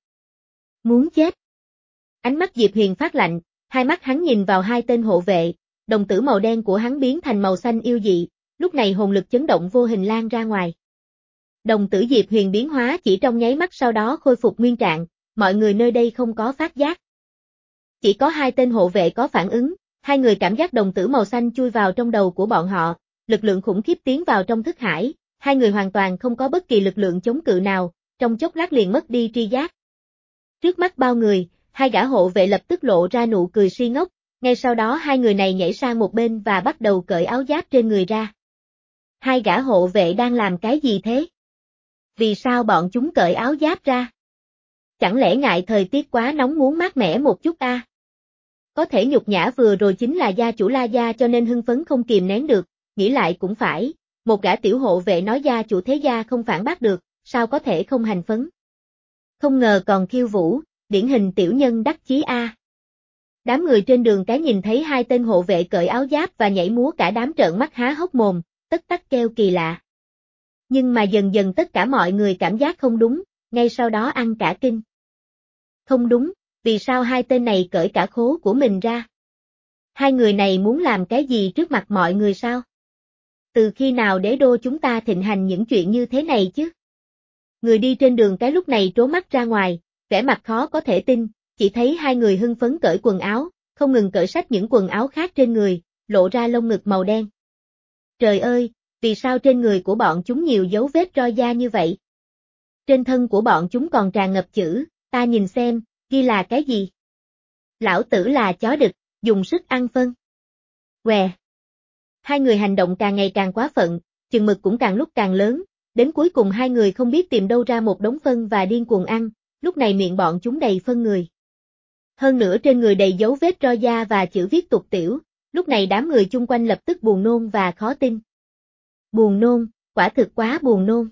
Muốn chết. Ánh mắt Diệp Huyền phát lạnh, hai mắt hắn nhìn vào hai tên hộ vệ, đồng tử màu đen của hắn biến thành màu xanh yêu dị, lúc này hồn lực chấn động vô hình lan ra ngoài. Đồng tử Diệp Huyền biến hóa chỉ trong nháy mắt sau đó khôi phục nguyên trạng, mọi người nơi đây không có phát giác. Chỉ có hai tên hộ vệ có phản ứng, hai người cảm giác đồng tử màu xanh chui vào trong đầu của bọn họ, lực lượng khủng khiếp tiến vào trong thức hải, hai người hoàn toàn không có bất kỳ lực lượng chống cự nào, trong chốc lát liền mất đi tri giác. Trước mắt bao người, hai gã hộ vệ lập tức lộ ra nụ cười si ngốc, ngay sau đó hai người này nhảy sang một bên và bắt đầu cởi áo giáp trên người ra. Hai gã hộ vệ đang làm cái gì thế? Vì sao bọn chúng cởi áo giáp ra? Chẳng lẽ ngại thời tiết quá nóng muốn mát mẻ một chút a? À? Có thể nhục nhã vừa rồi chính là gia chủ La gia cho nên hưng phấn không kìm nén được, nghĩ lại cũng phải, một gã tiểu hộ vệ nói gia chủ thế gia không phản bác được, sao có thể không hành phấn. Không ngờ còn khiêu vũ, điển hình tiểu nhân đắc chí a. À. Đám người trên đường cái nhìn thấy hai tên hộ vệ cởi áo giáp và nhảy múa cả đám trợn mắt há hốc mồm, tất tắc kêu kỳ lạ. Nhưng mà dần dần tất cả mọi người cảm giác không đúng, ngay sau đó ăn cả kinh. Không đúng, vì sao hai tên này cởi cả khố của mình ra? Hai người này muốn làm cái gì trước mặt mọi người sao? Từ khi nào đế đô chúng ta thịnh hành những chuyện như thế này chứ? Người đi trên đường cái lúc này trố mắt ra ngoài, vẻ mặt khó có thể tin, chỉ thấy hai người hưng phấn cởi quần áo, không ngừng cởi xách những quần áo khác trên người, lộ ra lông ngực màu đen. Trời ơi, vì sao trên người của bọn chúng nhiều dấu vết roi da như vậy? Trên thân của bọn chúng còn tràn ngập chữ, ta nhìn xem, ghi là cái gì? Lão tử là chó đực, dùng sức ăn phân. Què. Hai người hành động càng ngày càng quá phận, chừng mực cũng càng lúc càng lớn, đến cuối cùng hai người không biết tìm đâu ra một đống phân và điên cuồng ăn, lúc này miệng bọn chúng đầy phân người. Hơn nữa trên người đầy dấu vết roi da và chữ viết tục tiểu, lúc này đám người chung quanh lập tức buồn nôn và khó tin. Buồn nôn, quả thực quá buồn nôn.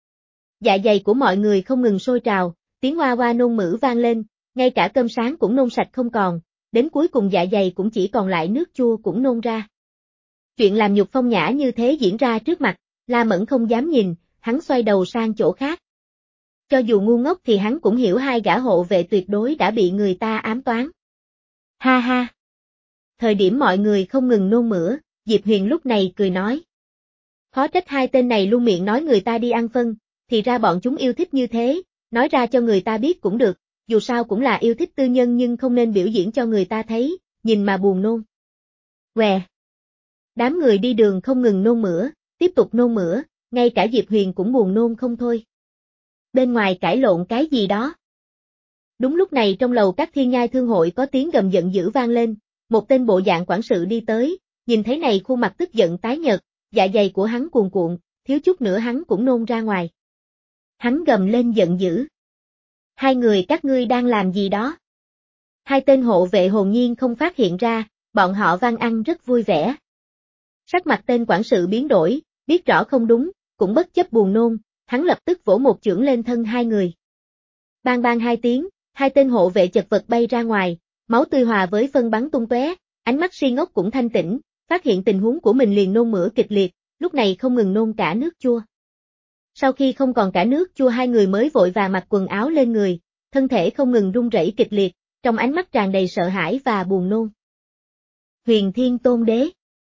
Dạ dày của mọi người không ngừng sôi trào, tiếng hoa hoa nôn mửa vang lên, ngay cả cơm sáng cũng nôn sạch không còn, đến cuối cùng dạ dày cũng chỉ còn lại nước chua cũng nôn ra. Chuyện làm nhục phong nhã như thế diễn ra trước mặt, La Mẫn không dám nhìn, hắn xoay đầu sang chỗ khác. Cho dù ngu ngốc thì hắn cũng hiểu hai gã hộ vệ tuyệt đối đã bị người ta ám toán. Ha ha! Thời điểm mọi người không ngừng nôn mửa, Diệp Huyền lúc này cười nói. Khó trách hai tên này luôn miệng nói người ta đi ăn phân, thì ra bọn chúng yêu thích như thế, nói ra cho người ta biết cũng được, dù sao cũng là yêu thích tư nhân nhưng không nên biểu diễn cho người ta thấy, nhìn mà buồn nôn. Què! Đám người đi đường không ngừng nôn mửa, tiếp tục nôn mửa, ngay cả Diệp Huyền cũng buồn nôn không thôi. Bên ngoài cãi lộn cái gì đó. Đúng lúc này trong lầu các thiên nhai thương hội có tiếng gầm giận dữ vang lên, một tên bộ dạng quản sự đi tới, nhìn thấy này khuôn mặt tức giận tái nhợt, dạ dày của hắn cuồn cuộn, thiếu chút nữa hắn cũng nôn ra ngoài. Hắn gầm lên giận dữ. Hai người các ngươi đang làm gì đó? Hai tên hộ vệ hồn nhiên không phát hiện ra, bọn họ van ăn rất vui vẻ. Sắc mặt tên quản sự biến đổi, biết rõ không đúng, cũng bất chấp buồn nôn, hắn lập tức vỗ một chưởng lên thân hai người. Bang bang hai tiếng, hai tên hộ vệ chật vật bay ra ngoài, máu tươi hòa với phân bắn tung tóe, ánh mắt si ngốc cũng thanh tĩnh, phát hiện tình huống của mình liền nôn mửa kịch liệt, lúc này không ngừng nôn cả nước chua. Sau khi không còn cả nước chua hai người mới vội vàng mặc quần áo lên người, thân thể không ngừng run rẩy kịch liệt, trong ánh mắt tràn đầy sợ hãi và buồn nôn. Huyền Thiên Tôn Đế.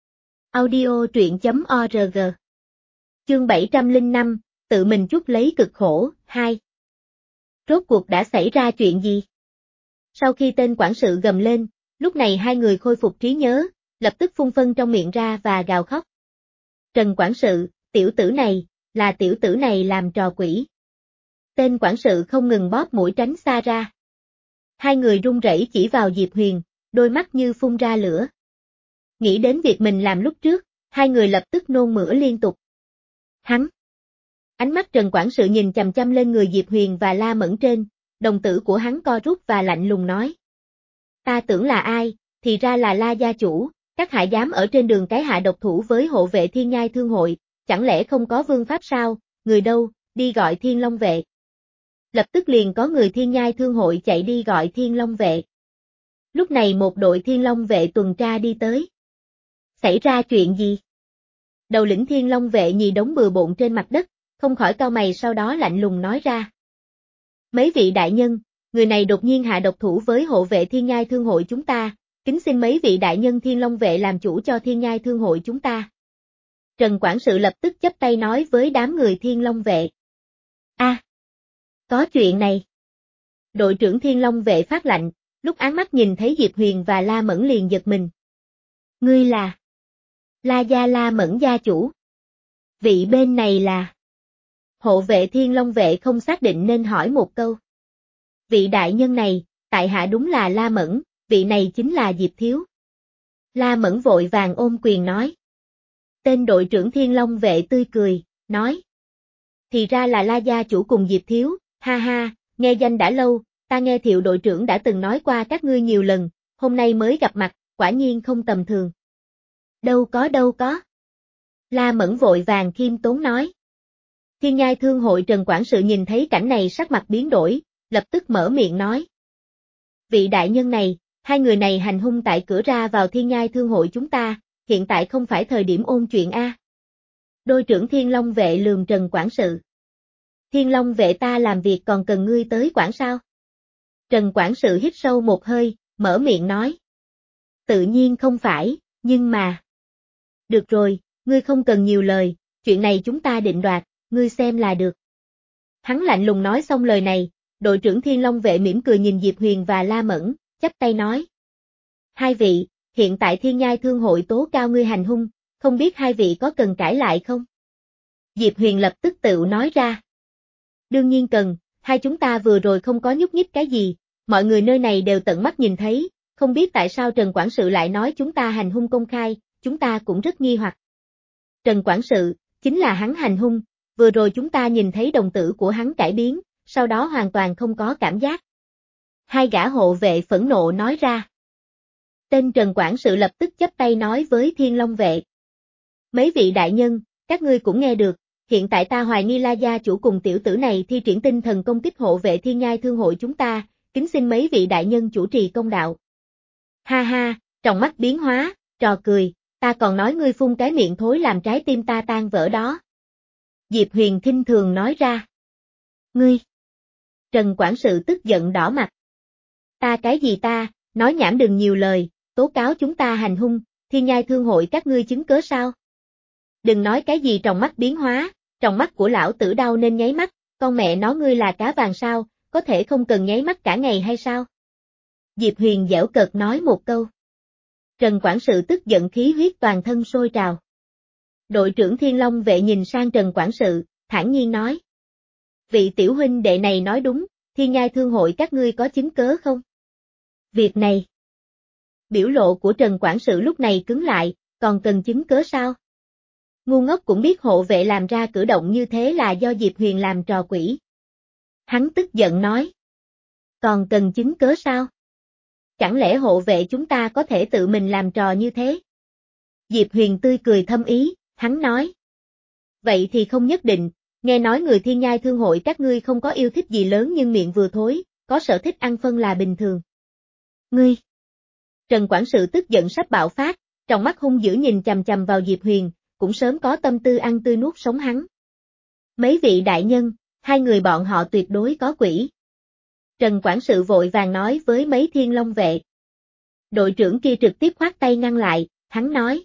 Audio truyện chấm org. Chương bảy trăm lẻ năm, tự mình chuốc lấy cực khổ, hai. Rốt cuộc đã xảy ra chuyện gì? Sau khi tên quản sự gầm lên, lúc này hai người khôi phục trí nhớ, lập tức phun phân trong miệng ra và gào khóc. Trần quản sự, tiểu tử này, là tiểu tử này làm trò quỷ. Tên quản sự không ngừng bóp mũi tránh xa ra. Hai người run rẩy chỉ vào Diệp Huyền, đôi mắt như phun ra lửa. Nghĩ đến việc mình làm lúc trước, hai người lập tức nôn mửa liên tục. Hắn! Ánh mắt Trần quản sự nhìn chằm chằm lên người Diệp Huyền và La Mẫn trên, đồng tử của hắn co rút và lạnh lùng nói. Ta tưởng là ai, thì ra là La gia chủ, các hạ dám ở trên đường cái hạ độc thủ với hộ vệ Thiên Nhai Thương hội, chẳng lẽ không có vương pháp sao, người đâu, đi gọi Thiên Long vệ. Lập tức liền có người Thiên Nhai Thương hội chạy đi gọi Thiên Long vệ. Lúc này một đội Thiên Long vệ tuần tra đi tới. Xảy ra chuyện gì? Đầu lĩnh Thiên Long vệ nhì đống bừa bộn trên mặt đất, không khỏi cau mày sau đó lạnh lùng nói ra. Mấy vị đại nhân, người này đột nhiên hạ độc thủ với hộ vệ Thiên Nhai Thương hội chúng ta, kính xin mấy vị đại nhân Thiên Long vệ làm chủ cho Thiên Nhai Thương hội chúng ta. Trần quản sự lập tức chắp tay nói với đám người Thiên Long vệ. A, à, có chuyện này. Đội trưởng Thiên Long vệ phát lạnh, lúc áng mắt nhìn thấy Diệp Huyền và La Mẫn liền giật mình. Ngươi là La gia La Mẫn gia chủ. Vị bên này là hộ vệ Thiên Long vệ không xác định nên hỏi một câu. Vị đại nhân này, tại hạ đúng là La Mẫn, vị này chính là Diệp Thiếu. La Mẫn vội vàng ôm quyền nói. Tên đội trưởng Thiên Long vệ tươi cười, nói. Thì ra là La gia chủ cùng Diệp Thiếu, ha ha, nghe danh đã lâu, ta nghe Thiệu đội trưởng đã từng nói qua các ngươi nhiều lần, hôm nay mới gặp mặt, quả nhiên không tầm thường. Đâu có đâu có. La Mẫn vội vàng khiêm tốn nói. Thiên Nhai Thương hội Trần quản sự nhìn thấy cảnh này sắc mặt biến đổi, lập tức mở miệng nói. Vị đại nhân này, hai người này hành hung tại cửa ra vào Thiên Nhai Thương hội chúng ta, hiện tại không phải thời điểm ôn chuyện a. Đôi trưởng Thiên Long vệ lườm Trần quản sự. Thiên Long vệ ta làm việc còn cần ngươi tới quản sao? Trần quản sự hít sâu một hơi, mở miệng nói. Tự nhiên không phải, nhưng mà. Được rồi, ngươi không cần nhiều lời, chuyện này chúng ta định đoạt, ngươi xem là được. Hắn lạnh lùng nói xong lời này, đội trưởng Thiên Long vệ mỉm cười nhìn Diệp Huyền và La Mẫn, chắp tay nói. Hai vị, hiện tại Thiên Nhai Thương hội tố cao ngươi hành hung, không biết hai vị có cần cãi lại không? Diệp Huyền lập tức tự nói ra. Đương nhiên cần, hai chúng ta vừa rồi không có nhúc nhích cái gì, mọi người nơi này đều tận mắt nhìn thấy, không biết tại sao Trần quản sự lại nói chúng ta hành hung công khai, chúng ta cũng rất nghi hoặc. Trần quản sự, chính là hắn hành hung, vừa rồi chúng ta nhìn thấy đồng tử của hắn cải biến, sau đó hoàn toàn không có cảm giác. Hai gã hộ vệ phẫn nộ nói ra. Tên Trần quản sự lập tức chắp tay nói với Thiên Long vệ. Mấy vị đại nhân, các ngươi cũng nghe được, hiện tại ta hoài nghi La gia chủ cùng tiểu tử này thi triển tinh thần công kích hộ vệ Thiên Nhai Thương hội chúng ta, kính xin mấy vị đại nhân chủ trì công đạo. Ha ha, trong mắt biến hóa, trò cười, ta còn nói ngươi phun cái miệng thối làm trái tim ta tan vỡ đó. Diệp Huyền khinh thường nói ra. Ngươi! Trần quản sự tức giận đỏ mặt. Ta cái gì ta, nói nhảm đừng nhiều lời, tố cáo chúng ta hành hung, Thiên Nhai Thương hội các ngươi chứng cớ sao? Đừng nói cái gì trong mắt biến hóa, trong mắt của lão tử đau nên nháy mắt, con mẹ nó ngươi là cá vàng sao, có thể không cần nháy mắt cả ngày hay sao? Diệp Huyền giễu cợt nói một câu. Trần quản sự tức giận khí huyết toàn thân sôi trào. Đội trưởng Thiên Long vệ nhìn sang Trần quản sự, thản nhiên nói. Vị tiểu huynh đệ này nói đúng, Thiên Nhai Thương hội các ngươi có chứng cớ không? Việc này. Biểu lộ của Trần quản sự lúc này cứng lại, còn cần chứng cớ sao? Ngu ngốc cũng biết hộ vệ làm ra cử động như thế là do Diệp Huyền làm trò quỷ. Hắn tức giận nói. Còn cần chứng cớ sao? Chẳng lẽ hộ vệ chúng ta có thể tự mình làm trò như thế? Diệp Huyền tươi cười thâm ý, hắn nói. Vậy thì không nhất định, nghe nói người Thiên Nhai Thương hội các ngươi không có yêu thích gì lớn nhưng miệng vừa thối, có sở thích ăn phân là bình thường. Ngươi! Trần quản sự tức giận sắp bạo phát, trong mắt hung dữ nhìn chằm chằm vào Diệp Huyền, cũng sớm có tâm tư ăn tươi nuốt sống hắn. Mấy vị đại nhân, hai người bọn họ tuyệt đối có quỷ. Trần quản sự vội vàng nói với mấy Thiên Long vệ. Đội trưởng kia trực tiếp khoát tay ngăn lại, hắn nói.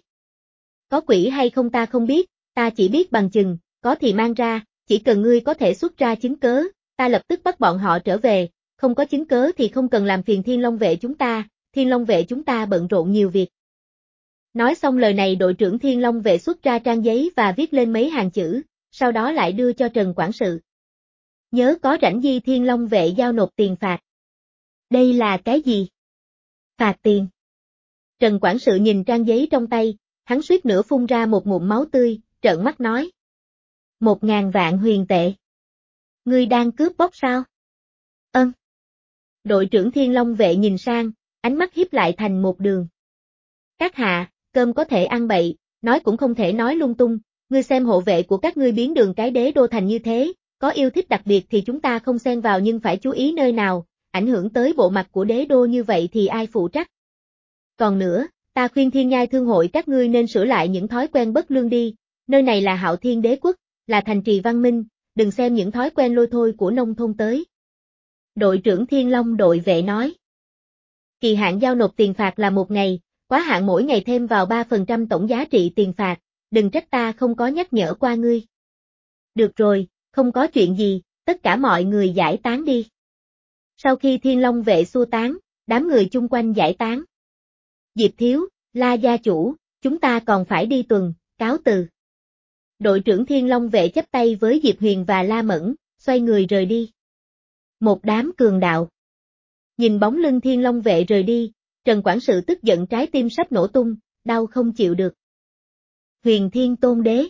Có quỷ hay không ta không biết, ta chỉ biết bằng chừng, có thì mang ra, chỉ cần ngươi có thể xuất ra chứng cớ, ta lập tức bắt bọn họ trở về, không có chứng cớ thì không cần làm phiền Thiên Long vệ chúng ta, Thiên Long vệ chúng ta bận rộn nhiều việc. Nói xong lời này đội trưởng Thiên Long vệ xuất ra trang giấy và viết lên mấy hàng chữ, sau đó lại đưa cho Trần quản sự. Nhớ có rảnh di Thiên Long vệ giao nộp tiền phạt. Đây là cái gì? Phạt tiền. Trần quản sự nhìn trang giấy trong tay, hắn suýt nữa phun ra một ngụm máu tươi, trợn mắt nói. Một ngàn vạn huyền tệ. Ngươi đang cướp bóc sao? Ân. Đội trưởng Thiên Long vệ nhìn sang, ánh mắt híp lại thành một đường. Các hạ, cơm có thể ăn bậy, nói cũng không thể nói lung tung, ngươi xem hộ vệ của các ngươi biến đường cái đế đô thành như thế, có yêu thích đặc biệt thì chúng ta không xen vào nhưng phải chú ý nơi nào, ảnh hưởng tới bộ mặt của đế đô như vậy thì ai phụ trách. Còn nữa, ta khuyên Thiên Nhai Thương hội các ngươi nên sửa lại những thói quen bất lương đi, nơi này là Hạo Thiên đế quốc, là thành trì văn minh, đừng xem những thói quen lôi thôi của nông thôn tới. Đội trưởng Thiên Long đội vệ nói. Kỳ hạn giao nộp tiền phạt là một ngày, quá hạn mỗi ngày thêm vào ba phần trăm tổng giá trị tiền phạt, đừng trách ta không có nhắc nhở qua ngươi. Được rồi, không có chuyện gì, tất cả mọi người giải tán đi. Sau khi Thiên Long vệ xua tán, đám người chung quanh giải tán. Diệp Thiếu, La gia chủ, chúng ta còn phải đi tuần, cáo từ. Đội trưởng Thiên Long vệ chắp tay với Diệp Huyền và La Mẫn, xoay người rời đi. Một đám cường đạo. Nhìn bóng lưng Thiên Long vệ rời đi, Trần quản sự tức giận trái tim sắp nổ tung, đau không chịu được. Huyền Thiên Tôn Đế.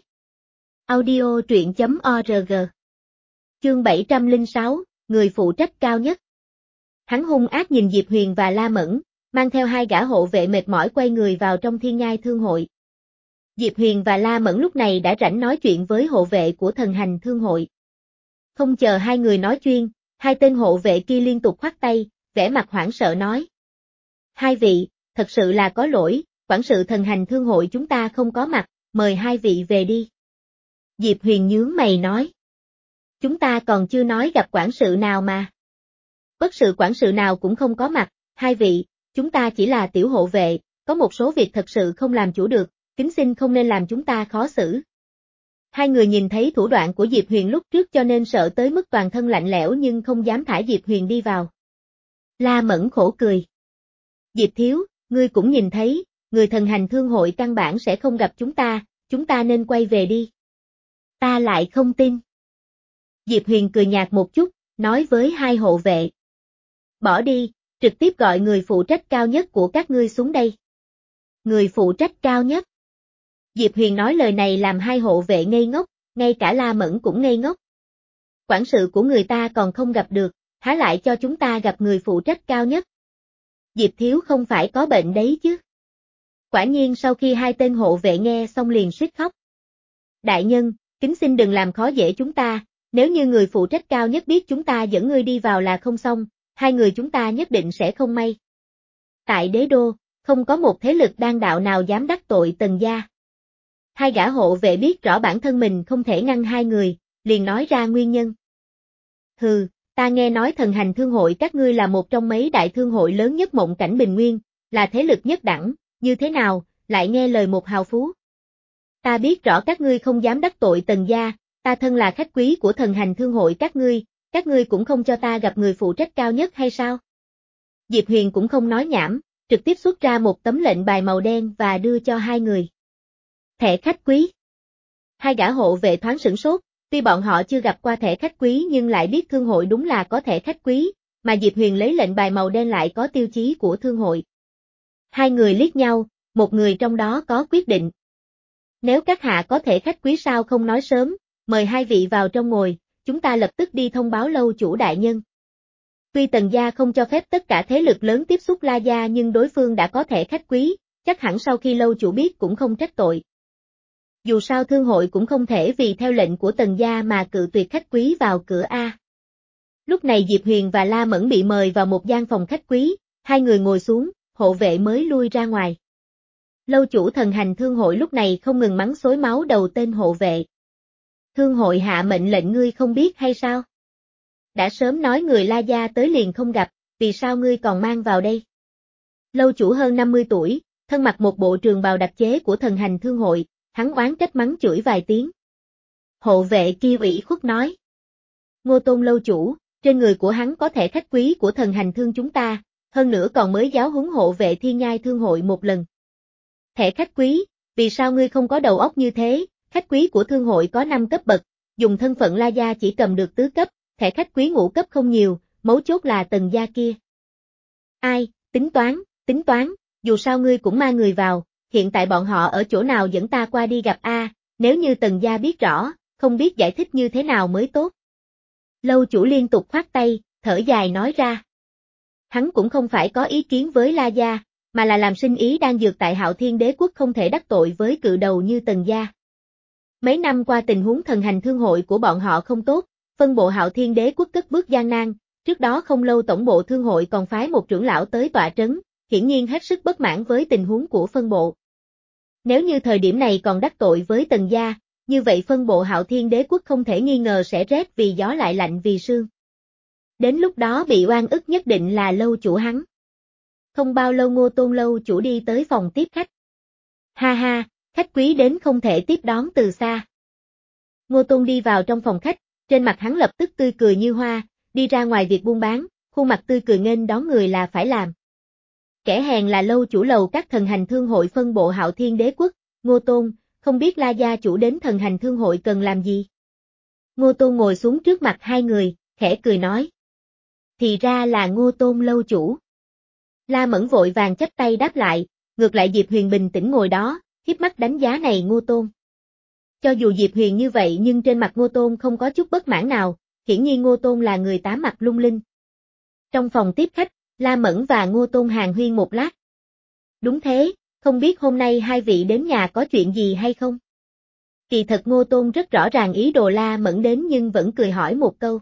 Audio truyện chấm org. Chương bảy trăm lẻ sáu, người phụ trách cao nhất. Hắn hung ác nhìn Diệp Huyền và La Mẫn, mang theo hai gã hộ vệ mệt mỏi quay người vào trong Thiên Nhai Thương hội. Diệp Huyền và La Mẫn lúc này đã rảnh nói chuyện với hộ vệ của Thần Hành Thương hội. Không chờ hai người nói chuyên, hai tên hộ vệ kia liên tục khoát tay, vẻ mặt hoảng sợ nói. Hai vị, thật sự là có lỗi, quản sự Thần Hành Thương hội chúng ta không có mặt, mời hai vị về đi. Diệp Huyền nhướng mày nói. Chúng ta còn chưa nói gặp quản sự nào mà. Bất sự quản sự nào cũng không có mặt, hai vị, chúng ta chỉ là tiểu hộ vệ, có một số việc thật sự không làm chủ được, kính xin không nên làm chúng ta khó xử. Hai người nhìn thấy thủ đoạn của Diệp Huyền lúc trước cho nên sợ tới mức toàn thân lạnh lẽo nhưng không dám thả Diệp Huyền đi vào. La Mẫn khổ cười. Diệp Thiếu, ngươi cũng nhìn thấy, người Thần Hành Thương hội căn bản sẽ không gặp chúng ta, chúng ta nên quay về đi. Ta lại không tin. Diệp Huyền cười nhạt một chút, nói với hai hộ vệ. Bỏ đi, trực tiếp gọi người phụ trách cao nhất của các ngươi xuống đây. Người phụ trách cao nhất. Diệp Huyền nói lời này làm hai hộ vệ ngây ngốc, ngay cả La Mẫn cũng ngây ngốc. Quản sự của người ta còn không gặp được, há lại cho chúng ta gặp người phụ trách cao nhất. Diệp Thiếu không phải có bệnh đấy chứ. Quả nhiên sau khi hai tên hộ vệ nghe xong liền suýt khóc. Đại nhân, kính xin đừng làm khó dễ chúng ta, nếu như người phụ trách cao nhất biết chúng ta dẫn ngươi đi vào là không xong, hai người chúng ta nhất định sẽ không may. Tại đế đô, không có một thế lực đan đạo nào dám đắc tội Tần gia. Hai gã hộ vệ biết rõ bản thân mình không thể ngăn hai người, liền nói ra nguyên nhân. Hừ, ta nghe nói Thần Hành Thương hội các ngươi là một trong mấy đại thương hội lớn nhất Mộng Cảnh Bình Nguyên, là thế lực nhất đẳng, như thế nào, lại nghe lời một hào phú. Ta biết rõ các ngươi không dám đắc tội Tần gia, ta thân là khách quý của Thần Hành Thương hội các ngươi, các ngươi cũng không cho ta gặp người phụ trách cao nhất hay sao? Diệp Huyền cũng không nói nhảm, trực tiếp xuất ra một tấm lệnh bài màu đen và đưa cho hai người. Thẻ khách quý. Hai gã hộ vệ thoáng sửng sốt, tuy bọn họ chưa gặp qua thẻ khách quý nhưng lại biết thương hội đúng là có thẻ khách quý, mà Diệp Huyền lấy lệnh bài màu đen lại có tiêu chí của thương hội. Hai người liếc nhau, một người trong đó có quyết định. Nếu các hạ có thẻ khách quý sao không nói sớm, mời hai vị vào trong ngồi, chúng ta lập tức đi thông báo lâu chủ đại nhân. Tuy Tần gia không cho phép tất cả thế lực lớn tiếp xúc La gia nhưng đối phương đã có thẻ khách quý, chắc hẳn sau khi lâu chủ biết cũng không trách tội. Dù sao thương hội cũng không thể vì theo lệnh của Tần gia mà cự tuyệt khách quý vào cửa A. Lúc này Diệp Huyền và La Mẫn bị mời vào một gian phòng khách quý, hai người ngồi xuống, hộ vệ mới lui ra ngoài. Lâu chủ Thần Hành Thương hội lúc này không ngừng mắng xối máu đầu tên hộ vệ. Thương hội hạ mệnh lệnh ngươi không biết hay sao? Đã sớm nói người La gia tới liền không gặp, vì sao ngươi còn mang vào đây? Lâu chủ hơn năm mươi tuổi, thân mặc một bộ trường bào đặc chế của Thần Hành Thương hội, hắn oán trách mắng chửi vài tiếng. Hộ vệ kia ủy khuất nói. Ngô Tôn lâu chủ, Trên người của hắn có thẻ khách quý của thần hành thương chúng ta, hơn nữa còn mới giáo huấn hộ vệ thiên nhai thương hội một lần. Thẻ khách quý, vì sao ngươi không có đầu óc như thế, khách quý của thương hội có năm cấp bậc, dùng thân phận La Gia chỉ cầm được tứ cấp, thẻ khách quý ngũ cấp không nhiều, mấu chốt là Tần gia kia. Ai, tính toán, tính toán, dù sao ngươi cũng mang người vào, hiện tại bọn họ ở chỗ nào dẫn ta qua đi gặp A, nếu như Tần gia biết rõ, không biết giải thích như thế nào mới tốt. Lâu chủ liên tục khoát tay, thở dài nói ra. Hắn cũng không phải có ý kiến với La Gia, mà là làm sinh ý đang dược tại Hạo Thiên Đế Quốc không thể đắc tội với cự đầu như Tần gia. Mấy năm qua tình huống thần hành thương hội của bọn họ không tốt, phân bộ Hạo Thiên Đế Quốc cất bước gian nan, trước đó không lâu tổng bộ thương hội còn phái một trưởng lão tới tọa trấn, hiển nhiên hết sức bất mãn với tình huống của phân bộ. Nếu như thời điểm này còn đắc tội với Tần gia, như vậy phân bộ Hạo Thiên Đế Quốc không thể nghi ngờ sẽ rét vì gió lại lạnh vì sương. Đến lúc đó bị oan ức nhất định là lâu chủ hắn. Không bao lâu Ngô Tôn lâu chủ đi tới phòng tiếp khách. Ha ha, khách quý đến không thể tiếp đón từ xa. Ngô Tôn đi vào trong phòng khách, trên mặt hắn lập tức tươi cười như hoa, đi ra ngoài việc buôn bán, khuôn mặt tươi cười nghênh đón người là phải làm. Kẻ hèn là lâu chủ lầu các thần hành thương hội phân bộ Hạo Thiên Đế Quốc, Ngô Tôn, không biết La gia chủ đến thần hành thương hội cần làm gì. Ngô Tôn ngồi xuống trước mặt hai người, khẽ cười nói. Thì ra là Ngô Tôn lâu chủ. La Mẫn vội vàng chắp tay đáp lại, ngược lại Diệp Huyền bình tĩnh ngồi đó, hiếp mắt đánh giá này Ngô Tôn. Cho dù Diệp Huyền như vậy nhưng trên mặt Ngô Tôn không có chút bất mãn nào, hiển nhiên Ngô Tôn là người tám mặt lung linh. Trong phòng tiếp khách, La Mẫn và Ngô Tôn hàn huyên một lát. Đúng thế, không biết hôm nay hai vị đến nhà có chuyện gì hay không? Kỳ thật Ngô Tôn rất rõ ràng ý đồ La Mẫn đến nhưng vẫn cười hỏi một câu.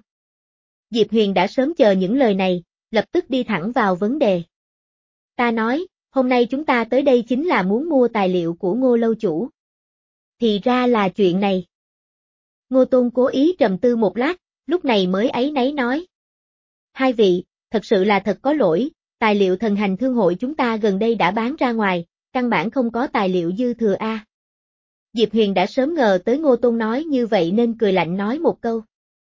Diệp Huyền đã sớm chờ những lời này, lập tức đi thẳng vào vấn đề. Ta nói, hôm nay chúng ta tới đây chính là muốn mua tài liệu của Ngô lâu chủ. Thì ra là chuyện này. Ngô Tôn cố ý trầm tư một lát, lúc này mới áy náy nói. Hai vị, thật sự là thật có lỗi, tài liệu thần hành thương hội chúng ta gần đây đã bán ra ngoài, căn bản không có tài liệu dư thừa a. Diệp Huyền đã sớm ngờ tới Ngô Tôn nói như vậy nên cười lạnh nói một câu.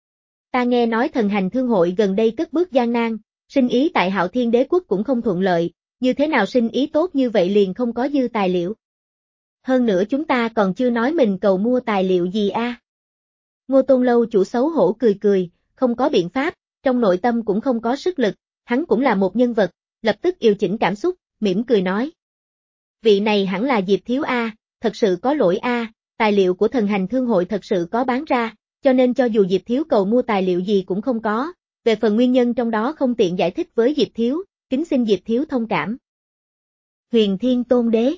Ta nghe nói thần hành thương hội gần đây cất bước gian nan, sinh ý tại Hạo Thiên Đế Quốc cũng không thuận lợi, như thế nào sinh ý tốt như vậy liền không có dư tài liệu. Hơn nữa chúng ta còn chưa nói mình cầu mua tài liệu gì a. À? Ngô Tôn lâu chủ xấu hổ cười cười, không có biện pháp, trong nội tâm cũng không có sức lực, hắn cũng là một nhân vật, lập tức điều chỉnh cảm xúc, mỉm cười nói. Vị này hẳn là Diệp Thiếu A, thật sự có lỗi A, tài liệu của thần hành thương hội thật sự có bán ra, cho nên cho dù Diệp Thiếu cầu mua tài liệu gì cũng không có, về phần nguyên nhân trong đó không tiện giải thích với Diệp Thiếu, kính xin Diệp Thiếu thông cảm. Huyền Thiên Tôn Đế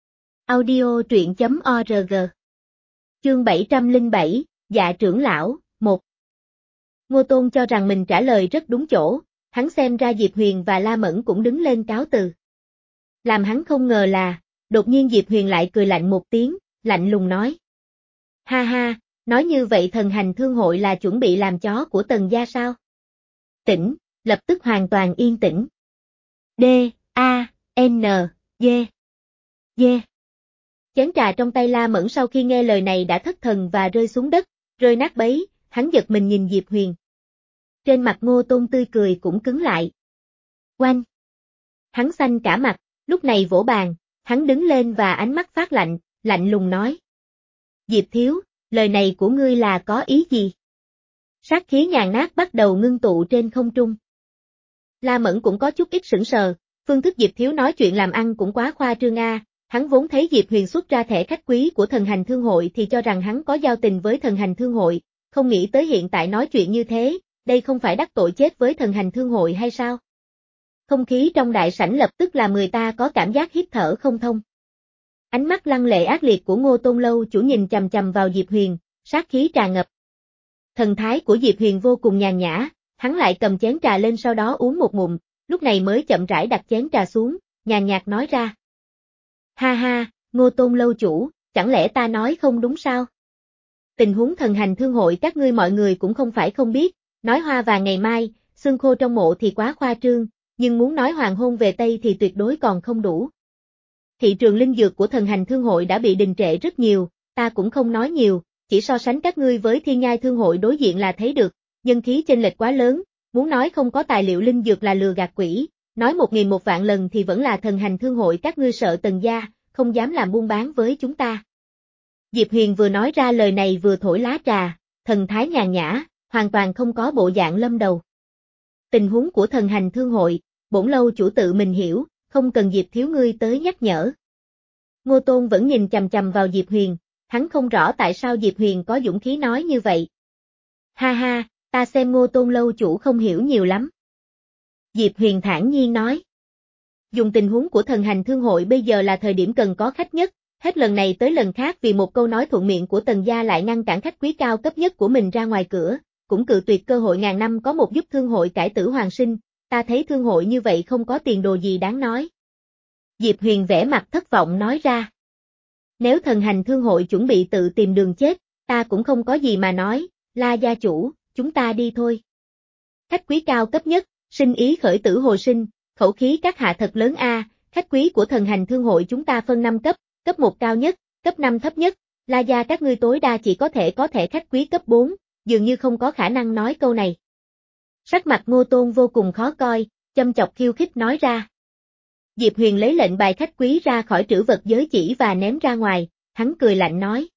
Audio truyện chấm org Chương bảy trăm lẻ bảy, Dạ trưởng lão, một Ngô Tôn cho rằng mình trả lời rất đúng chỗ, hắn xem ra Diệp Huyền và La Mẫn cũng đứng lên cáo từ. Làm hắn không ngờ là, đột nhiên Diệp Huyền lại cười lạnh một tiếng, lạnh lùng nói. Ha ha, nói như vậy thần hành thương hội là chuẩn bị làm chó của Tần gia sao? Tĩnh, lập tức hoàn toàn yên tĩnh. D, A, N, G, G. Chén trà trong tay La Mẫn sau khi nghe lời này đã thất thần và rơi xuống đất, rơi nát bấy, hắn giật mình nhìn Diệp Huyền. Trên mặt Ngô Tôn tươi cười cũng cứng lại. Oanh! Hắn xanh cả mặt, lúc này vỗ bàn, hắn đứng lên và ánh mắt phát lạnh, lạnh lùng nói. Diệp Thiếu, lời này của ngươi là có ý gì? Sát khí nhàn nát bắt đầu ngưng tụ trên không trung. La Mẫn cũng có chút ít sững sờ, phương thức Diệp Thiếu nói chuyện làm ăn cũng quá khoa trương a. Hắn vốn thấy Diệp Huyền xuất ra thẻ khách quý của thần hành thương hội thì cho rằng hắn có giao tình với thần hành thương hội, không nghĩ tới hiện tại nói chuyện như thế, đây không phải đắc tội chết với thần hành thương hội hay sao? Không khí trong đại sảnh lập tức làm người ta có cảm giác hít thở không thông. Ánh mắt lăng lệ ác liệt của Ngô Tôn lâu chủ nhìn chằm chằm vào Diệp Huyền, sát khí tràn ngập. Thần thái của Diệp Huyền vô cùng nhàn nhã, hắn lại cầm chén trà lên sau đó uống một ngụm, lúc này mới chậm rãi đặt chén trà xuống, nhàn nhạt nói ra. Ha ha, Ngô Tôn lâu chủ, chẳng lẽ ta nói không đúng sao? Tình huống thần hành thương hội các ngươi mọi người cũng không phải không biết, nói hoa vàng ngày mai, xương khô trong mộ thì quá khoa trương, nhưng muốn nói hoàng hôn về Tây thì tuyệt đối còn không đủ. Thị trường linh dược của thần hành thương hội đã bị đình trệ rất nhiều, ta cũng không nói nhiều, chỉ so sánh các ngươi với thiên nhai thương hội đối diện là thấy được, nhân khí chênh lệch quá lớn, Muốn nói không có tài liệu linh dược là lừa gạt quỷ, nói một nghìn một vạn lần thì vẫn là thần hành thương hội các ngươi sợ Tần gia, không dám làm buôn bán với chúng ta. Diệp Huyền vừa nói ra lời này vừa thổi lá trà, thần thái nhàn nhã, hoàn toàn không có bộ dạng lâm đầu. Tình huống của thần hành thương hội, bổn lâu chủ tự mình hiểu, không cần Diệp thiếu ngươi tới nhắc nhở. Ngô Tôn vẫn nhìn chằm chằm vào Diệp Huyền, hắn không rõ tại sao Diệp Huyền có dũng khí nói như vậy. Ha ha, ta xem Ngô Tôn lâu chủ không hiểu nhiều lắm. Diệp Huyền thản nhiên nói. Dùng tình huống của thần hành thương hội bây giờ là thời điểm cần có khách nhất, hết lần này tới lần khác vì một câu nói thuận miệng của Tần gia lại ngăn cản khách quý cao cấp nhất của mình ra ngoài cửa, cũng cự tuyệt cơ hội ngàn năm có một giúp thương hội cải tử hoàng sinh, ta thấy thương hội như vậy không có tiền đồ gì đáng nói. Diệp Huyền vẻ mặt thất vọng nói ra. Nếu thần hành thương hội chuẩn bị tự tìm đường chết, ta cũng không có gì mà nói, La gia chủ, chúng ta đi thôi. Khách quý cao cấp nhất, sinh ý khởi tử hồi sinh, khẩu khí các hạ thật lớn a, khách quý của thần hành thương hội chúng ta phân năm cấp, cấp một cao nhất, cấp năm thấp nhất, La gia các ngươi tối đa chỉ có thể có thẻ khách quý cấp bốn, dường như không có khả năng nói câu này. Sắc mặt Ngô Tôn vô cùng khó coi, châm chọc khiêu khích nói ra. Diệp Huyền lấy lệnh bài khách quý ra khỏi trữ vật giới chỉ và ném ra ngoài, hắn cười lạnh nói.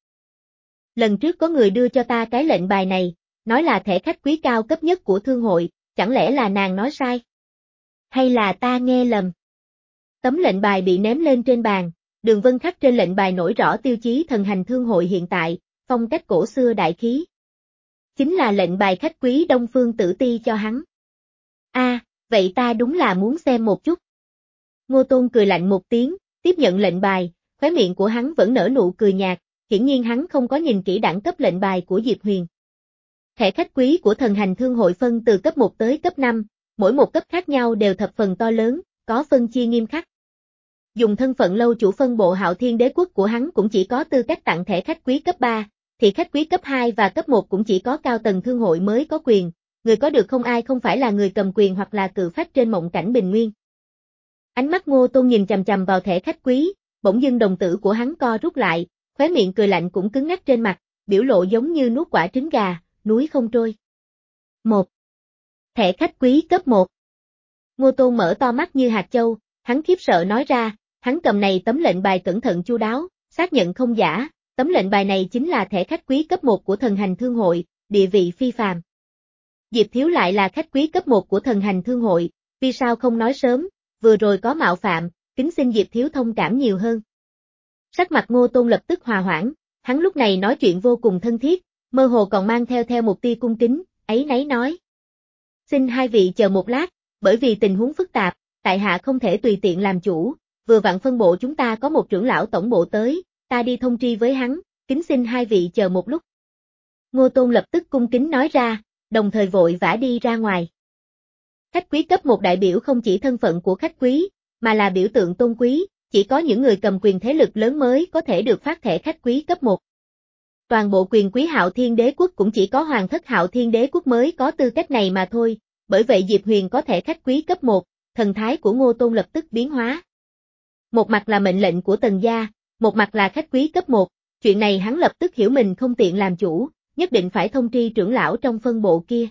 Lần trước có người đưa cho ta cái lệnh bài này, nói là thẻ khách quý cao cấp nhất của thương hội, chẳng lẽ là nàng nói sai? Hay là ta nghe lầm? Tấm lệnh bài bị ném lên trên bàn, đường vân khắc trên lệnh bài nổi rõ tiêu chí thần hành thương hội hiện tại, phong cách cổ xưa đại khí. Chính là lệnh bài khách quý Đông Phương Tử Ti cho hắn. A, à, vậy ta đúng là muốn xem một chút. Ngô Tôn cười lạnh một tiếng, tiếp nhận lệnh bài, khóe miệng của hắn vẫn nở nụ cười nhạt, hiển nhiên hắn không có nhìn kỹ đẳng cấp lệnh bài của Diệp Huyền. Thẻ khách quý của thần hành thương hội phân từ cấp một tới cấp năm, mỗi một cấp khác nhau đều thập phần to lớn, có phân chia nghiêm khắc. Dùng thân phận lâu chủ phân bộ Hạo Thiên Đế quốc của hắn cũng chỉ có tư cách tặng thẻ khách quý cấp ba, thì khách quý cấp hai và cấp một cũng chỉ có cao tầng thương hội mới có quyền, người có được không ai không phải là người cầm quyền hoặc là cự phách trên mộng cảnh bình nguyên. Ánh mắt Ngô Tôn nhìn chằm chằm vào thẻ khách quý, bỗng dưng đồng tử của hắn co rút lại, khóe miệng cười lạnh cũng cứng ngắc trên mặt, biểu lộ giống như nuốt quả trứng gà, núi không trôi. một. Thẻ khách quý cấp một. Ngô Tôn mở to mắt như hạt châu, hắn khiếp sợ nói ra, hắn cầm này tấm lệnh bài cẩn thận chu đáo, xác nhận không giả, tấm lệnh bài này chính là thẻ khách quý cấp một của thần hành thương hội, địa vị phi phàm. Diệp Thiếu lại là khách quý cấp một của thần hành thương hội, vì sao không nói sớm, vừa rồi có mạo phạm, kính xin Diệp Thiếu thông cảm nhiều hơn. Sắc mặt Ngô Tôn lập tức hòa hoãn, hắn lúc này nói chuyện vô cùng thân thiết, mơ hồ còn mang theo theo một tia cung kính, ấy nấy nói. Xin hai vị chờ một lát, bởi vì tình huống phức tạp, tại hạ không thể tùy tiện làm chủ, vừa vặn phân bộ chúng ta có một trưởng lão tổng bộ tới, ta đi thông tri với hắn, kính xin hai vị chờ một lúc. Ngô Tôn lập tức cung kính nói ra, đồng thời vội vã đi ra ngoài. Khách quý cấp một đại biểu không chỉ thân phận của khách quý, mà là biểu tượng tôn quý, chỉ có những người cầm quyền thế lực lớn mới có thể được phát thẻ khách quý cấp một. Toàn bộ quyền quý Hạo Thiên Đế quốc cũng chỉ có hoàng thất Hạo Thiên Đế quốc mới có tư cách này mà thôi, bởi vậy Diệp Huyền có thẻ khách quý cấp một, thần thái của Ngô Tôn lập tức biến hóa. Một mặt là mệnh lệnh của Tần gia, một mặt là khách quý cấp một, chuyện này hắn lập tức hiểu mình không tiện làm chủ, nhất định phải thông tri trưởng lão trong phân bộ kia.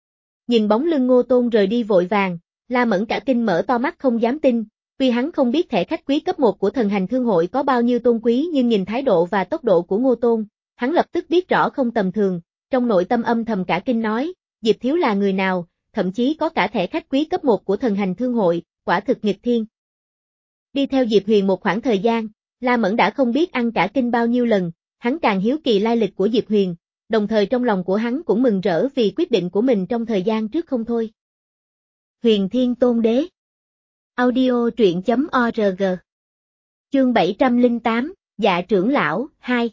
Nhìn bóng lưng Ngô Tôn rời đi vội vàng, La Mẫn cả kinh mở to mắt không dám tin, tuy hắn không biết thẻ khách quý cấp một của thần hành thương hội có bao nhiêu tôn quý nhưng nhìn thái độ và tốc độ của Ngô Tôn, hắn lập tức biết rõ không tầm thường, trong nội tâm âm thầm cả kinh nói, Diệp Thiếu là người nào, thậm chí có cả thẻ khách quý cấp một của thần hành thương hội, quả thực nghịch thiên. Đi theo Diệp Huyền một khoảng thời gian, La Mẫn đã không biết ăn cả kinh bao nhiêu lần, hắn càng hiếu kỳ lai lịch của Diệp Huyền, đồng thời trong lòng của hắn cũng mừng rỡ vì quyết định của mình trong thời gian trước không thôi. Huyền Thiên Tôn Đế Audio truyện chấm org Chương bảy trăm lẻ tám, Dạ trưởng lão, hai.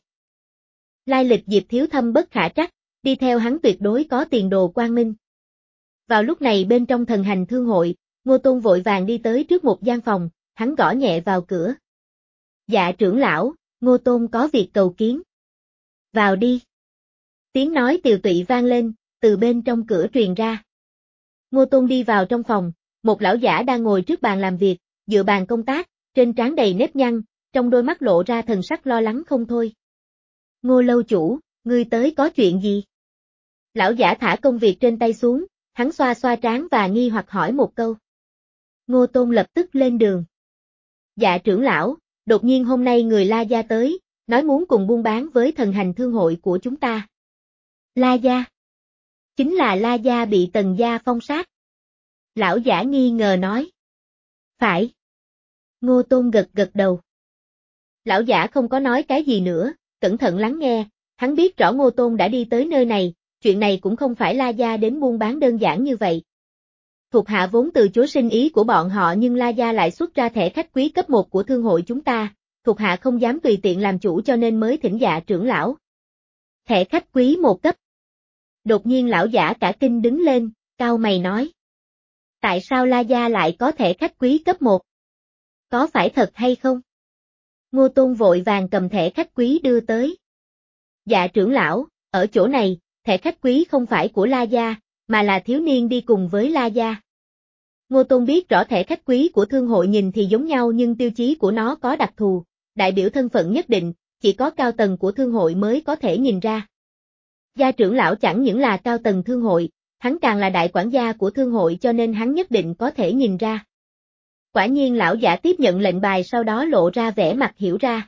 Lai lịch Diệp Thiếu thâm bất khả trắc, đi theo hắn tuyệt đối có tiền đồ quang minh. Vào lúc này bên trong thần hành thương hội, Ngô Tôn vội vàng đi tới trước một gian phòng, hắn gõ nhẹ vào cửa. Dạ trưởng lão, Ngô Tôn có việc cầu kiến. Vào đi. Tiếng nói tiều tụy vang lên, từ bên trong cửa truyền ra. Ngô Tôn đi vào trong phòng, một lão giả đang ngồi trước bàn làm việc, dựa bàn công tác, trên trán đầy nếp nhăn, trong đôi mắt lộ ra thần sắc lo lắng không thôi. Ngô lâu chủ, ngươi tới có chuyện gì? Lão giả thả công việc trên tay xuống, hắn xoa xoa trán và nghi hoặc hỏi một câu. Ngô Tôn lập tức lên đường. Dạ trưởng lão, đột nhiên hôm nay người La Gia tới, nói muốn cùng buôn bán với thần hành thương hội của chúng ta. La Gia? Chính là La Gia bị Tần Gia phong sát. Lão giả nghi ngờ nói. Phải. Ngô Tôn gật gật đầu. Lão giả không có nói cái gì nữa, cẩn thận lắng nghe, hắn biết rõ Ngô Tôn đã đi tới nơi này, chuyện này cũng không phải La Gia đến buôn bán đơn giản như vậy. Thuộc hạ vốn từ chối xin ý của bọn họ nhưng La Gia lại xuất ra thẻ khách quý cấp một của thương hội chúng ta, thuộc hạ không dám tùy tiện làm chủ cho nên mới thỉnh dạ trưởng lão. Thẻ khách quý một cấp. Đột nhiên lão giả cả kinh đứng lên, cau mày nói. Tại sao La Gia lại có thẻ khách quý cấp một? Có phải thật hay không? Ngô Tôn vội vàng cầm thẻ khách quý đưa tới. Dạ trưởng lão, ở chỗ này, thẻ khách quý không phải của La Gia, mà là thiếu niên đi cùng với La Gia. Ngô Tôn biết rõ thẻ khách quý của thương hội nhìn thì giống nhau nhưng tiêu chí của nó có đặc thù, đại biểu thân phận nhất định, chỉ có cao tầng của thương hội mới có thể nhìn ra. Gia trưởng lão chẳng những là cao tầng thương hội, hắn càng là đại quản gia của thương hội cho nên hắn nhất định có thể nhìn ra. Quả nhiên lão giả tiếp nhận lệnh bài sau đó lộ ra vẻ mặt hiểu ra.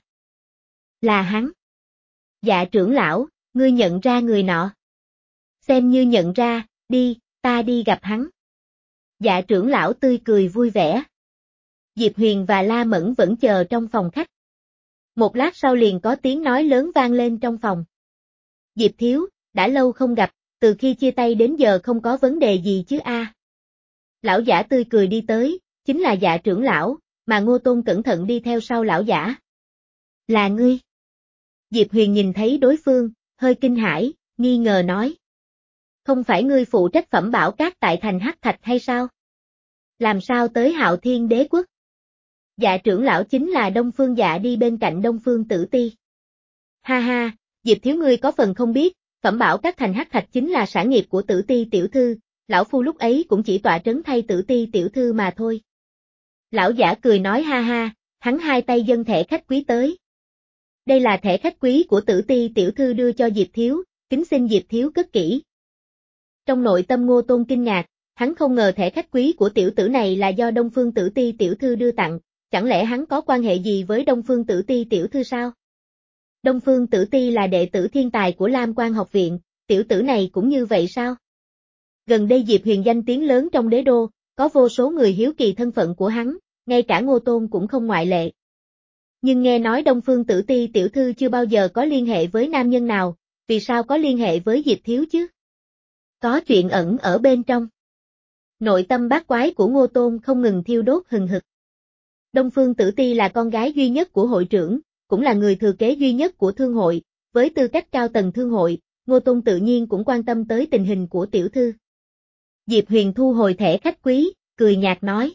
Là hắn. Dạ trưởng lão, ngươi nhận ra người nọ. Xem như nhận ra, đi, ta đi gặp hắn. Dạ trưởng lão tươi cười vui vẻ. Diệp Huyền và La Mẫn vẫn chờ trong phòng khách. Một lát sau liền có tiếng nói lớn vang lên trong phòng. Diệp thiếu, đã lâu không gặp, từ khi chia tay đến giờ không có vấn đề gì chứ a? Lão giả tươi cười đi tới, chính là dạ trưởng lão, mà Ngô Tôn cẩn thận đi theo sau lão giả. Là ngươi. Diệp Huyền nhìn thấy đối phương, hơi kinh hãi, nghi ngờ nói. Không phải ngươi phụ trách phẩm bảo cát tại thành Hắc Thạch hay sao? Làm sao tới Hạo Thiên Đế Quốc? Dạ trưởng lão chính là Đông Phương Dạ đi bên cạnh Đông Phương Tử Ti. Ha ha, Diệp thiếu ngươi có phần không biết, phẩm bảo các thành Hắc Thạch chính là sản nghiệp của Tử Ti tiểu thư, lão phu lúc ấy cũng chỉ tọa trấn thay Tử Ti tiểu thư mà thôi. Lão giả cười nói ha ha, hắn hai tay dâng thẻ khách quý tới. Đây là thẻ khách quý của Tử Ti tiểu thư đưa cho Diệp thiếu, kính xin Diệp thiếu cất kỹ. Trong nội tâm Ngô Tôn kinh ngạc, hắn không ngờ thẻ khách quý của tiểu tử này là do Đông Phương Tử Ti tiểu thư đưa tặng, chẳng lẽ hắn có quan hệ gì với Đông Phương Tử Ti tiểu thư sao? Đông Phương Tử Ti là đệ tử thiên tài của Lam Quan học viện, tiểu tử này cũng như vậy sao? Gần đây Diệp Huyền danh tiếng lớn trong đế đô, có vô số người hiếu kỳ thân phận của hắn, ngay cả Ngô Tôn cũng không ngoại lệ. Nhưng nghe nói Đông Phương Tử Ti tiểu thư chưa bao giờ có liên hệ với nam nhân nào, vì sao có liên hệ với Diệp thiếu chứ? Có chuyện ẩn ở bên trong. Nội tâm bát quái của Ngô Tôn không ngừng thiêu đốt hừng hực. Đông Phương Tử Ti là con gái duy nhất của hội trưởng, cũng là người thừa kế duy nhất của thương hội, với tư cách cao tầng thương hội, Ngô Tôn tự nhiên cũng quan tâm tới tình hình của tiểu thư. Diệp Huyền thu hồi thẻ khách quý, cười nhạt nói.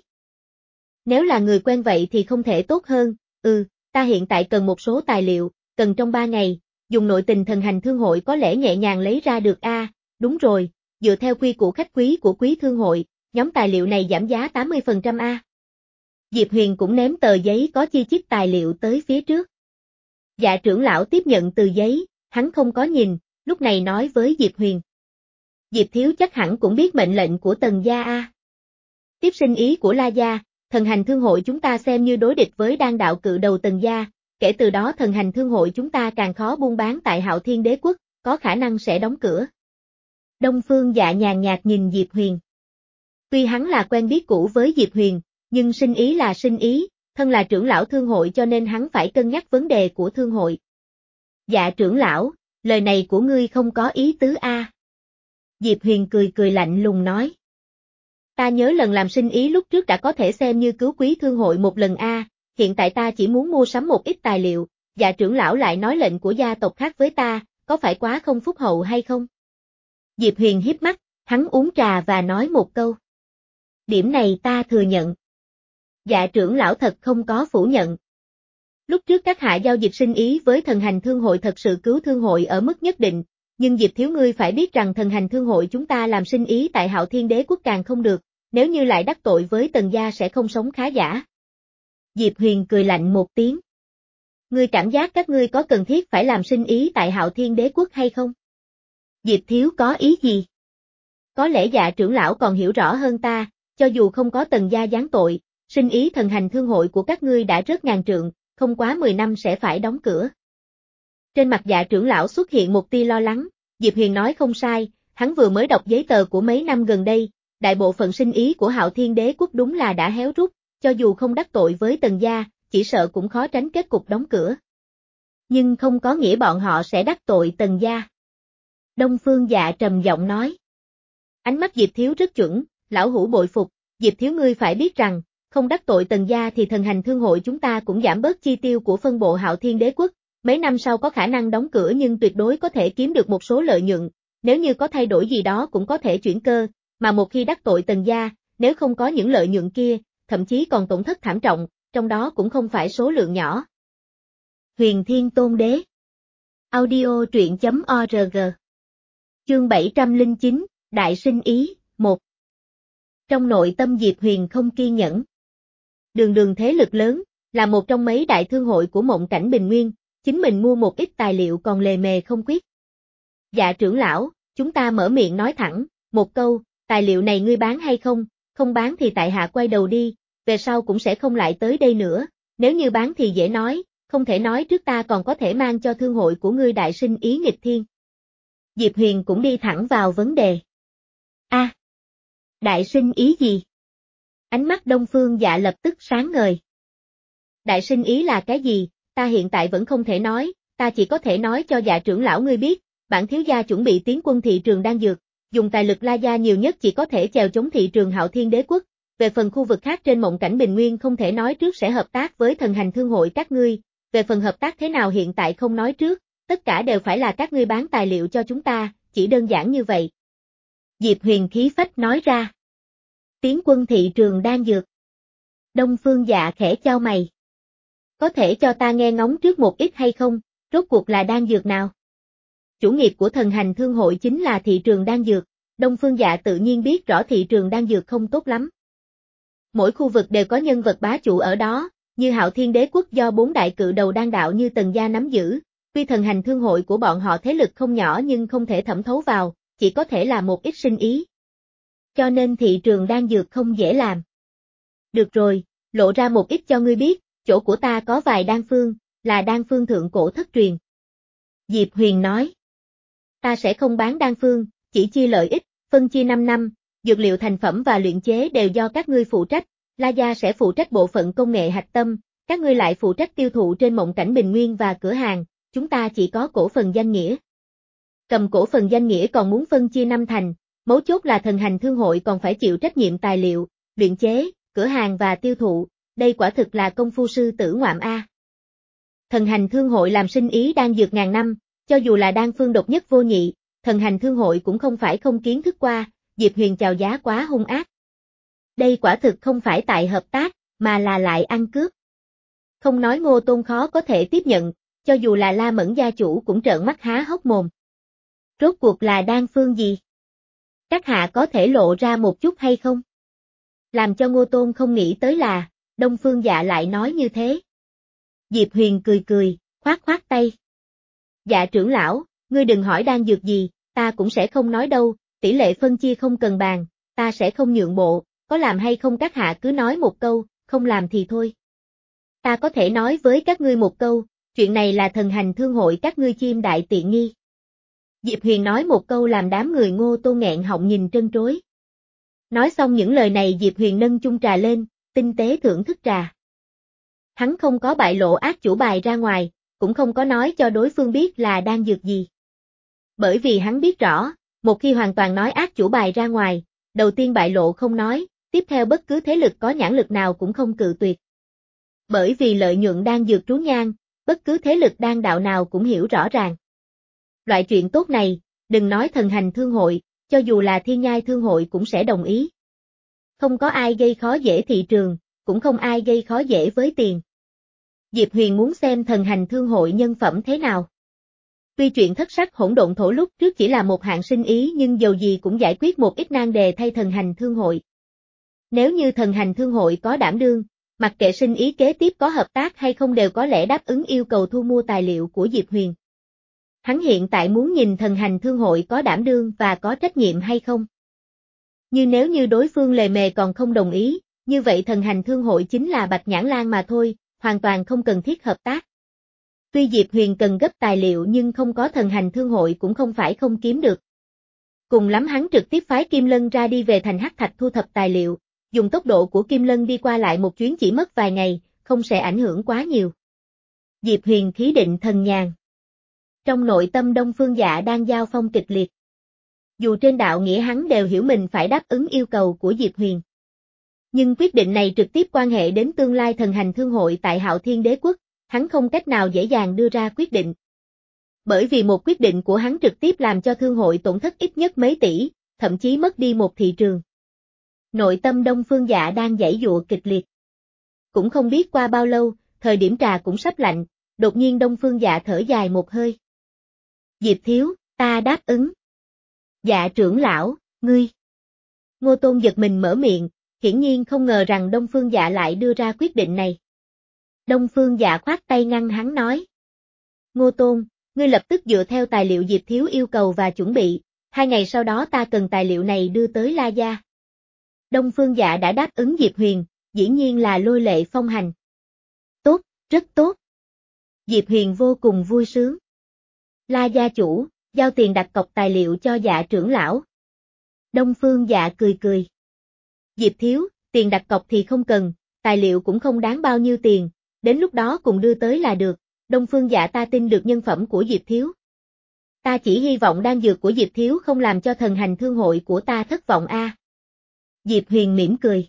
Nếu là người quen vậy thì không thể tốt hơn, ừ, ta hiện tại cần một số tài liệu, cần trong ba ngày, dùng nội tình thần hành thương hội có lẽ nhẹ nhàng lấy ra được a. Đúng rồi, dựa theo quy củ khách quý của quý thương hội, nhóm tài liệu này giảm giá tám mươi phần trăm a. Diệp Huyền cũng ném tờ giấy có chi chít tài liệu tới phía trước. Dạ trưởng lão tiếp nhận từ giấy, hắn không có nhìn, lúc này nói với Diệp Huyền. Diệp thiếu chắc hẳn cũng biết mệnh lệnh của Tần gia a. Tiếp sinh ý của La gia, thần hành thương hội chúng ta xem như đối địch với đan đạo cự đầu Tần gia, kể từ đó thần hành thương hội chúng ta càng khó buôn bán tại Hạo Thiên Đế Quốc, có khả năng sẽ đóng cửa. Đông Phương Dạ nhàn nhạt nhìn Diệp Huyền. Tuy hắn là quen biết cũ với Diệp Huyền, nhưng sinh ý là sinh ý, thân là trưởng lão thương hội cho nên hắn phải cân nhắc vấn đề của thương hội. Dạ trưởng lão, lời này của ngươi không có ý tứ a. Diệp Huyền cười cười lạnh lùng nói. Ta nhớ lần làm sinh ý lúc trước đã có thể xem như cứu quý thương hội một lần a, hiện tại ta chỉ muốn mua sắm một ít tài liệu, dạ trưởng lão lại nói lệnh của gia tộc khác với ta, có phải quá không phúc hậu hay không? Diệp Huyền híp mắt, hắn uống trà và nói một câu. Điểm này ta thừa nhận. Dạ trưởng lão thật không có phủ nhận. Lúc trước các hạ giao dịch sinh ý với thần hành thương hội thật sự cứu thương hội ở mức nhất định, nhưng Diệp thiếu ngươi phải biết rằng thần hành thương hội chúng ta làm sinh ý tại Hạo Thiên Đế Quốc càng không được, nếu như lại đắc tội với Tần gia sẽ không sống khá giả. Diệp Huyền cười lạnh một tiếng. Ngươi cảm giác các ngươi có cần thiết phải làm sinh ý tại Hạo Thiên Đế Quốc hay không? Diệp thiếu có ý gì? Có lẽ Dạ trưởng lão còn hiểu rõ hơn ta, cho dù không có Tần gia giáng tội, sinh ý thần hành thương hội của các ngươi đã rất ngàn trượng, không quá mười năm sẽ phải đóng cửa. Trên mặt Dạ trưởng lão xuất hiện một tia lo lắng, Diệp Huyền nói không sai, hắn vừa mới đọc giấy tờ của mấy năm gần đây, đại bộ phận sinh ý của Hạo Thiên Đế quốc đúng là đã héo rút, cho dù không đắc tội với Tần gia, chỉ sợ cũng khó tránh kết cục đóng cửa. Nhưng không có nghĩa bọn họ sẽ đắc tội Tần gia. Đông Phương Dạ trầm giọng nói. Ánh mắt Diệp Thiếu rất chuẩn, lão hủ bội phục, Diệp Thiếu ngươi phải biết rằng, không đắc tội Tần gia thì thần hành thương hội chúng ta cũng giảm bớt chi tiêu của phân bộ Hạo Thiên Đế quốc, mấy năm sau có khả năng đóng cửa nhưng tuyệt đối có thể kiếm được một số lợi nhuận, nếu như có thay đổi gì đó cũng có thể chuyển cơ, mà một khi đắc tội Tần gia, nếu không có những lợi nhuận kia, thậm chí còn tổn thất thảm trọng, trong đó cũng không phải số lượng nhỏ. Huyền Thiên Tôn Đế. Audio truyện chấm org. Chương bảy trăm lẻ chín, Đại sinh ý, một. Trong nội tâm Diệp Huyền không kiên nhẫn. Đường đường thế lực lớn, là một trong mấy đại thương hội của Mộng Cảnh Bình Nguyên, chính mình mua một ít tài liệu còn lề mề không quyết. Dạ trưởng lão, chúng ta mở miệng nói thẳng, một câu, tài liệu này ngươi bán hay không, không bán thì tại hạ quay đầu đi, về sau cũng sẽ không lại tới đây nữa, nếu như bán thì dễ nói, không thể nói trước ta còn có thể mang cho thương hội của ngươi đại sinh ý nghịch thiên. Diệp Huyền cũng đi thẳng vào vấn đề. A, à, đại sinh ý gì? Ánh mắt Đông Phương Dạ lập tức sáng ngời. Đại sinh ý là cái gì, ta hiện tại vẫn không thể nói, ta chỉ có thể nói cho Dạ trưởng lão ngươi biết, bản thiếu gia chuẩn bị tiến quân thị trường đan dược, dùng tài lực La gia nhiều nhất chỉ có thể chèo chống thị trường Hạo Thiên Đế quốc, về phần khu vực khác trên Mộng Cảnh Bình Nguyên không thể nói trước sẽ hợp tác với thần hành thương hội các ngươi, về phần hợp tác thế nào hiện tại không nói trước, tất cả đều phải là các ngươi bán tài liệu cho chúng ta, chỉ đơn giản như vậy. Diệp Huyền khí phách nói ra. Tiến quân thị trường đan dược. Đông Phương Dạ khẽ chau mày. Có thể cho ta nghe ngóng trước một ít hay không, rốt cuộc là đan dược nào? Chủ nghiệp của thần hành thương hội chính là thị trường đan dược, Đông Phương Dạ tự nhiên biết rõ thị trường đan dược không tốt lắm. Mỗi khu vực đều có nhân vật bá chủ ở đó, như Hạo Thiên Đế quốc do bốn đại cự đầu đan đạo như Tần gia nắm giữ, tuy thần hành thương hội của bọn họ thế lực không nhỏ nhưng không thể thẩm thấu vào, chỉ có thể là một ít sinh ý. Cho nên thị trường đan dược không dễ làm. Được rồi, lộ ra một ít cho ngươi biết, chỗ của ta có vài đan phương, là đan phương thượng cổ thất truyền. Diệp Huyền nói. Ta sẽ không bán đan phương, chỉ chia lợi ích, phân chia năm năm, dược liệu thành phẩm và luyện chế đều do các ngươi phụ trách, La gia sẽ phụ trách bộ phận công nghệ hạch tâm, các ngươi lại phụ trách tiêu thụ trên Mộng Cảnh Bình Nguyên và cửa hàng, chúng ta chỉ có cổ phần danh nghĩa. Cầm cổ phần danh nghĩa còn muốn phân chia năm thành, mấu chốt là thần hành thương hội còn phải chịu trách nhiệm tài liệu, luyện chế, cửa hàng và tiêu thụ, đây quả thực là công phu sư tử ngoạm A. Thần hành thương hội làm sinh ý đan dược ngàn năm, cho dù là đan phương độc nhất vô nhị, thần hành thương hội cũng không phải không kiến thức qua, Diệp Huyền chào giá quá hung ác. Đây quả thực không phải tại hợp tác, mà là lại ăn cướp. Không nói Ngô Tôn khó có thể tiếp nhận, cho dù là La Mẫn gia chủ cũng trợn mắt há hốc mồm. Rốt cuộc là đan phương gì? Các hạ có thể lộ ra một chút hay không? Làm cho Ngô Tôn không nghĩ tới là, Đông Phương Dạ lại nói như thế. Diệp Huyền cười cười, khoát khoát tay. Dạ trưởng lão, ngươi đừng hỏi đan dược gì, ta cũng sẽ không nói đâu, tỷ lệ phân chia không cần bàn, ta sẽ không nhượng bộ, có làm hay không các hạ cứ nói một câu, không làm thì thôi. Ta có thể nói với các ngươi một câu, chuyện này là thần hành thương hội các ngươi chiêm đại tiện nghi. Diệp Huyền nói một câu làm đám người Ngô Tôn nghẹn họng nhìn trân trối. Nói xong những lời này Diệp Huyền nâng chung trà lên, tinh tế thưởng thức trà. Hắn không có bại lộ ác chủ bài ra ngoài, cũng không có nói cho đối phương biết là đan dược gì. Bởi vì hắn biết rõ, một khi hoàn toàn nói ác chủ bài ra ngoài, đầu tiên bại lộ không nói, tiếp theo bất cứ thế lực có nhãn lực nào cũng không cự tuyệt. Bởi vì lợi nhuận đan dược trú nhan, bất cứ thế lực đan đạo nào cũng hiểu rõ ràng. Loại chuyện tốt này, đừng nói thần hành thương hội, cho dù là thiên nhai thương hội cũng sẽ đồng ý. Không có ai gây khó dễ thị trường, cũng không ai gây khó dễ với tiền. Diệp Huyền muốn xem thần hành thương hội nhân phẩm thế nào. Tuy chuyện thất sắc hỗn độn thổ lúc trước chỉ là một hạng sinh ý nhưng dầu gì cũng giải quyết một ít nan đề thay thần hành thương hội. Nếu như thần hành thương hội có đảm đương, mặc kệ sinh ý kế tiếp có hợp tác hay không đều có lẽ đáp ứng yêu cầu thu mua tài liệu của Diệp Huyền. Hắn hiện tại muốn nhìn thần hành thương hội có đảm đương và có trách nhiệm hay không. Như nếu như đối phương lề mề còn không đồng ý, như vậy thần hành thương hội chính là Bạch Nhãn Lang mà thôi, hoàn toàn không cần thiết hợp tác. Tuy Diệp Huyền cần gấp tài liệu nhưng không có thần hành thương hội cũng không phải không kiếm được. Cùng lắm hắn trực tiếp phái Kim Lân ra đi về thành Hắc Thạch thu thập tài liệu, dùng tốc độ của Kim Lân đi qua lại một chuyến chỉ mất vài ngày, không sẽ ảnh hưởng quá nhiều. Diệp Huyền khí định thần nhàn. Trong nội tâm Đông Phương Dạ đang giao phong kịch liệt. Dù trên đạo nghĩa hắn đều hiểu mình phải đáp ứng yêu cầu của Diệp Huyền. Nhưng quyết định này trực tiếp quan hệ đến tương lai thần hành thương hội tại Hạo Thiên Đế Quốc, hắn không cách nào dễ dàng đưa ra quyết định. Bởi vì một quyết định của hắn trực tiếp làm cho thương hội tổn thất ít nhất mấy tỷ, thậm chí mất đi một thị trường. Nội tâm Đông Phương Dạ đang giãy giụa kịch liệt. Cũng không biết qua bao lâu, thời điểm trà cũng sắp lạnh, đột nhiên Đông Phương Dạ thở dài một hơi. Diệp thiếu, ta đáp ứng. Dạ trưởng lão, ngươi. Ngô Tôn giật mình mở miệng, hiển nhiên không ngờ rằng Đông Phương Dạ lại đưa ra quyết định này. Đông Phương Dạ khoát tay ngăn hắn nói. Ngô Tôn, ngươi lập tức dựa theo tài liệu Diệp thiếu yêu cầu và chuẩn bị, hai ngày sau đó ta cần tài liệu này đưa tới La Gia. Đông Phương Dạ đã đáp ứng Diệp Huyền, dĩ nhiên là lôi lệ phong hành. Tốt, rất tốt. Diệp Huyền vô cùng vui sướng. La gia chủ, giao tiền đặt cọc tài liệu cho Dạ trưởng lão. Đông Phương Dạ cười cười. Diệp thiếu, tiền đặt cọc thì không cần, tài liệu cũng không đáng bao nhiêu tiền, đến lúc đó cùng đưa tới là được, Đông Phương Dạ ta tin được nhân phẩm của Diệp thiếu. Ta chỉ hy vọng đan dược của Diệp thiếu không làm cho thần hành thương hội của ta thất vọng a. À. Diệp Huyền mỉm cười.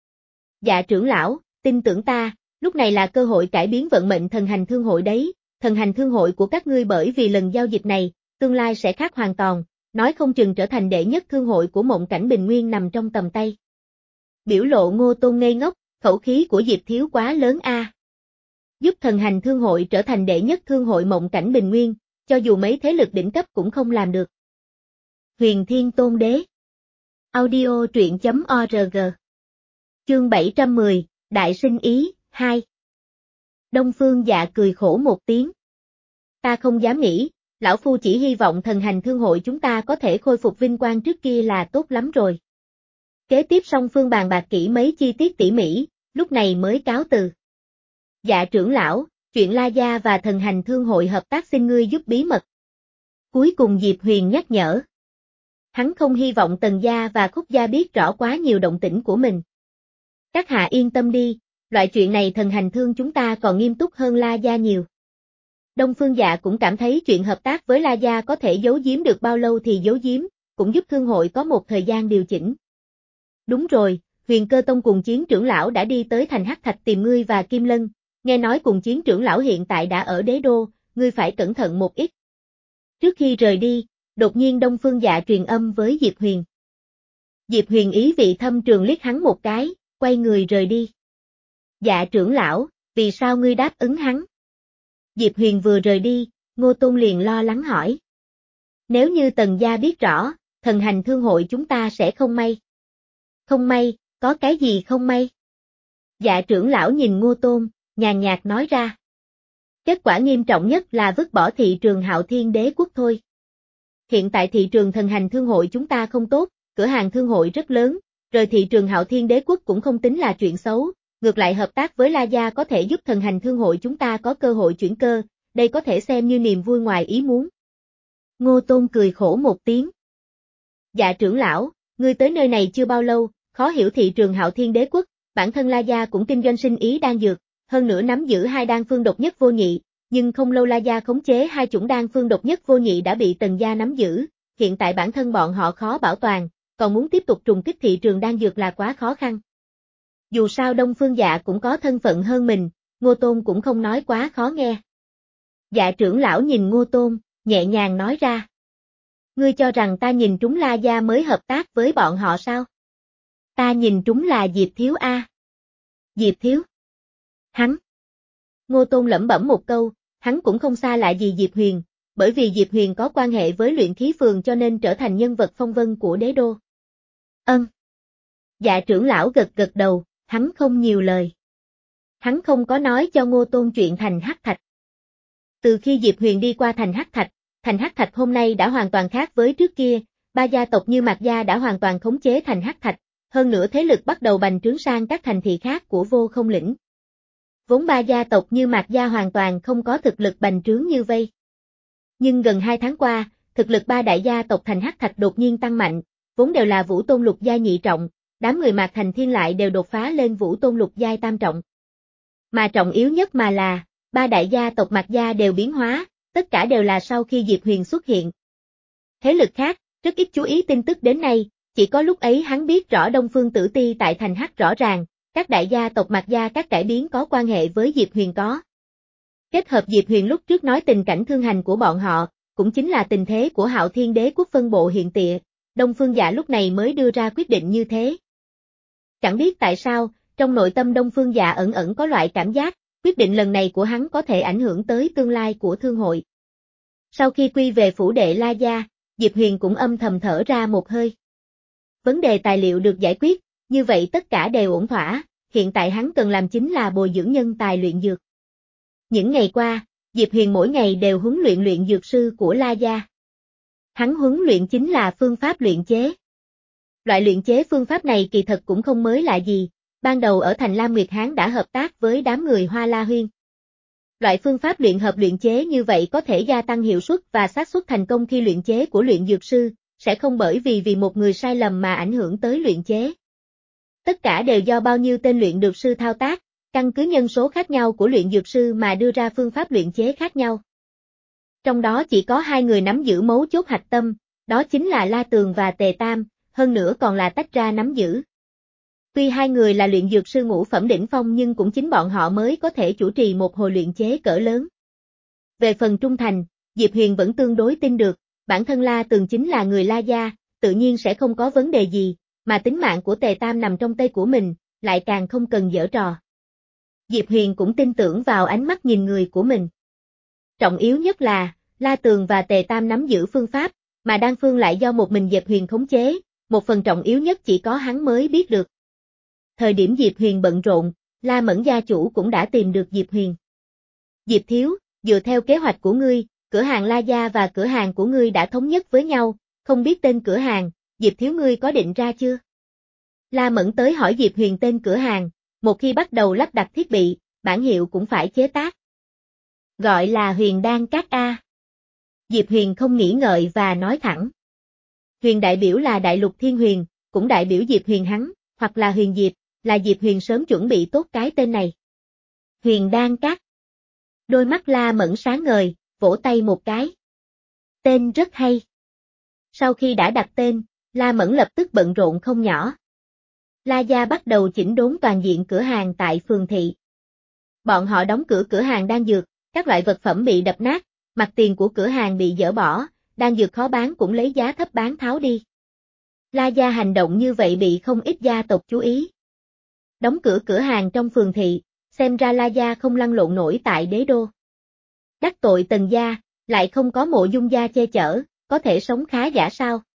Dạ trưởng lão, tin tưởng ta, lúc này là cơ hội cải biến vận mệnh thần hành thương hội đấy, thần hành thương hội của các ngươi bởi vì lần giao dịch này, tương lai sẽ khác hoàn toàn, nói không chừng trở thành đệ nhất thương hội của mộng cảnh bình nguyên nằm trong tầm tay. Biểu lộ Ngô Tôn ngây ngốc, khẩu khí của Diệp thiếu quá lớn a. À. Giúp thần hành thương hội trở thành đệ nhất thương hội mộng cảnh bình nguyên, cho dù mấy thế lực đỉnh cấp cũng không làm được. Huyền Thiên Tôn Đế. Audio truyện chấm org. Chương bảy trăm mười, Đại sinh ý, hai. Đông Phương Dạ cười khổ một tiếng. Ta không dám nghĩ, lão phu chỉ hy vọng thần hành thương hội chúng ta có thể khôi phục vinh quang trước kia là tốt lắm rồi. Kế tiếp song phương bàn bạc kỹ mấy chi tiết tỉ mỉ, lúc này mới cáo từ. Dạ trưởng lão, chuyện La Gia và thần hành thương hội hợp tác xin ngươi giúp bí mật. Cuối cùng Diệp Huyền nhắc nhở. Hắn không hy vọng Tần Gia và Khúc Gia biết rõ quá nhiều động tĩnh của mình. Các hạ yên tâm đi, loại chuyện này thần hành thương chúng ta còn nghiêm túc hơn La Gia nhiều. Đông Phương Dạ cũng cảm thấy chuyện hợp tác với La Gia có thể giấu giếm được bao lâu thì giấu giếm, cũng giúp thương hội có một thời gian điều chỉnh. Đúng rồi, Huyền Cơ Tông cùng Chiến trưởng lão đã đi tới thành Hắc Thạch tìm ngươi và Kim Lân, nghe nói cùng Chiến trưởng lão hiện tại đã ở Đế Đô, ngươi phải cẩn thận một ít. Trước khi rời đi, đột nhiên Đông Phương Dạ truyền âm với Diệp Huyền. Diệp Huyền ý vị thâm trường liếc hắn một cái, quay người rời đi. Dạ trưởng lão, vì sao ngươi đáp ứng hắn? Diệp Huyền vừa rời đi, Ngô Tôn liền lo lắng hỏi. Nếu như Tần gia biết rõ, thần hành thương hội chúng ta sẽ không may. Không may, có cái gì không may? Dạ trưởng lão nhìn Ngô Tôn, nhàn nhạt nói ra. Kết quả nghiêm trọng nhất là vứt bỏ thị trường Hạo Thiên Đế Quốc thôi. Hiện tại thị trường thần hành thương hội chúng ta không tốt, cửa hàng thương hội rất lớn, rời thị trường Hạo Thiên Đế Quốc cũng không tính là chuyện xấu, ngược lại hợp tác với La Gia có thể giúp thần hành thương hội chúng ta có cơ hội chuyển cơ, đây có thể xem như niềm vui ngoài ý muốn. Ngô Tôn cười khổ một tiếng. Dạ trưởng lão, ngươi tới nơi này chưa bao lâu, khó hiểu thị trường Hạo Thiên Đế Quốc, bản thân La Gia cũng kinh doanh sinh ý đan dược, hơn nữa nắm giữ hai đan phương độc nhất vô nhị, nhưng không lâu La Gia khống chế hai chủng đan phương độc nhất vô nhị đã bị Tần Gia nắm giữ, hiện tại bản thân bọn họ khó bảo toàn, còn muốn tiếp tục trùng kích thị trường đan dược là quá khó khăn. Dù sao Đông Phương Dạ cũng có thân phận hơn mình, Ngô Tôn cũng không nói quá khó nghe. Dạ trưởng lão nhìn Ngô Tôn, nhẹ nhàng nói ra. Ngươi cho rằng ta nhìn trúng La Gia mới hợp tác với bọn họ sao? Ta nhìn trúng là Diệp Thiếu A. Diệp Thiếu? Hắn? Ngô Tôn lẩm bẩm một câu, hắn cũng không xa lạ gì Diệp Huyền, bởi vì Diệp Huyền có quan hệ với luyện khí phường cho nên trở thành nhân vật phong vân của đế đô. Ân. Dạ trưởng lão gật gật đầu, hắn không nhiều lời. Hắn không có nói cho Ngô Tôn chuyện thành Hắc Thạch. Từ khi Diệp Huyền đi qua thành Hắc Thạch, thành Hắc Thạch hôm nay đã hoàn toàn khác với trước kia, Ba gia tộc như Mạc Gia đã hoàn toàn khống chế thành Hắc Thạch, hơn nữa thế lực bắt đầu bành trướng sang các thành thị khác của Vô Không lĩnh. Vốn ba gia tộc như Mạc Gia hoàn toàn không có thực lực bành trướng như vây. Nhưng gần hai tháng qua, thực lực ba đại gia tộc thành Hắc Thạch đột nhiên tăng mạnh, vốn đều là Vũ Tôn lục giai nhị trọng, đám người Mạc Thành Thiên lại đều đột phá lên Vũ Tôn lục giai tam trọng. Mà trọng yếu nhất mà là, ba đại gia tộc Mạc Gia đều biến hóa, tất cả đều là sau khi Diệp Huyền xuất hiện. Thế lực khác, rất ít chú ý tin tức đến nay, chỉ có lúc ấy hắn biết rõ Đông Phương Tử Ti tại thành Hắc rõ ràng, các đại gia tộc Mạc Gia các cải biến có quan hệ với Diệp Huyền có. Kết hợp Diệp Huyền lúc trước nói tình cảnh thương hành của bọn họ, cũng chính là tình thế của Hạo Thiên Đế quốc phân bộ hiện tịa, Đông Phương Dạ lúc này mới đưa ra quyết định như thế. Chẳng biết tại sao, trong nội tâm Đông Phương Dạ ẩn ẩn có loại cảm giác, quyết định lần này của hắn có thể ảnh hưởng tới tương lai của thương hội. Sau khi quy về phủ đệ La Gia, Diệp Huyền cũng âm thầm thở ra một hơi. Vấn đề tài liệu được giải quyết, như vậy tất cả đều ổn thỏa, hiện tại hắn cần làm chính là bồi dưỡng nhân tài luyện dược. Những ngày qua, Diệp Huyền mỗi ngày đều huấn luyện luyện dược sư của La Gia. Hắn huấn luyện chính là phương pháp luyện chế. Loại luyện chế phương pháp này kỳ thật cũng không mới lạ gì, ban đầu ở thành Lam Nguyệt Hán đã hợp tác với đám người Hoa La Huyên. Loại phương pháp luyện hợp luyện chế như vậy có thể gia tăng hiệu suất và xác suất thành công khi luyện chế của luyện dược sư, sẽ không bởi vì vì một người sai lầm mà ảnh hưởng tới luyện chế. Tất cả đều do bao nhiêu tên luyện dược sư thao tác, căn cứ nhân số khác nhau của luyện dược sư mà đưa ra phương pháp luyện chế khác nhau. Trong đó chỉ có hai người nắm giữ mấu chốt hạch tâm, đó chính là La Tường và Tề Tam, hơn nữa còn là tách ra nắm giữ. Tuy hai người là luyện dược sư ngũ phẩm đỉnh phong nhưng cũng chính bọn họ mới có thể chủ trì một hồi luyện chế cỡ lớn. Về phần trung thành, Diệp Huyền vẫn tương đối tin được, bản thân La Tường chính là người La Gia, tự nhiên sẽ không có vấn đề gì, mà tính mạng của Tề Tam nằm trong tay của mình, lại càng không cần giở trò. Diệp Huyền cũng tin tưởng vào ánh mắt nhìn người của mình. Trọng yếu nhất là, La Tường và Tề Tam nắm giữ phương pháp, mà đan phương lại do một mình Diệp Huyền khống chế, một phần trọng yếu nhất chỉ có hắn mới biết được. Thời điểm Diệp Huyền bận rộn, La Mẫn gia chủ cũng đã tìm được Diệp Huyền. Diệp thiếu, dựa theo kế hoạch của ngươi, cửa hàng La Gia và cửa hàng của ngươi đã thống nhất với nhau, không biết tên cửa hàng, Diệp thiếu ngươi có định ra chưa? La Mẫn tới hỏi Diệp Huyền tên cửa hàng, một khi bắt đầu lắp đặt thiết bị, bản hiệu cũng phải chế tác. Gọi là Huyền Đan Các A. Diệp Huyền không nghĩ ngợi và nói thẳng. Huyền đại biểu là Đại Lục Thiên Huyền, cũng đại biểu Diệp Huyền hắn, hoặc là Huyền Diệp, là Diệp Huyền sớm chuẩn bị tốt cái tên này. Huyền Đan Các. Đôi mắt La Mẫn sáng ngời, vỗ tay một cái. Tên rất hay. Sau khi đã đặt tên, La Mẫn lập tức bận rộn không nhỏ. La Gia bắt đầu chỉnh đốn toàn diện cửa hàng tại phường thị. Bọn họ đóng cửa cửa hàng đan dược, các loại vật phẩm bị đập nát, mặt tiền của cửa hàng bị dỡ bỏ, đan dược khó bán cũng lấy giá thấp bán tháo đi. La Gia hành động như vậy bị không ít gia tộc chú ý. Đóng cửa cửa hàng trong phường thị, xem ra La Gia không lăn lộn nổi tại đế đô. Đắc tội Tần gia, lại không có Mộ Dung gia che chở, có thể sống khá giả sao?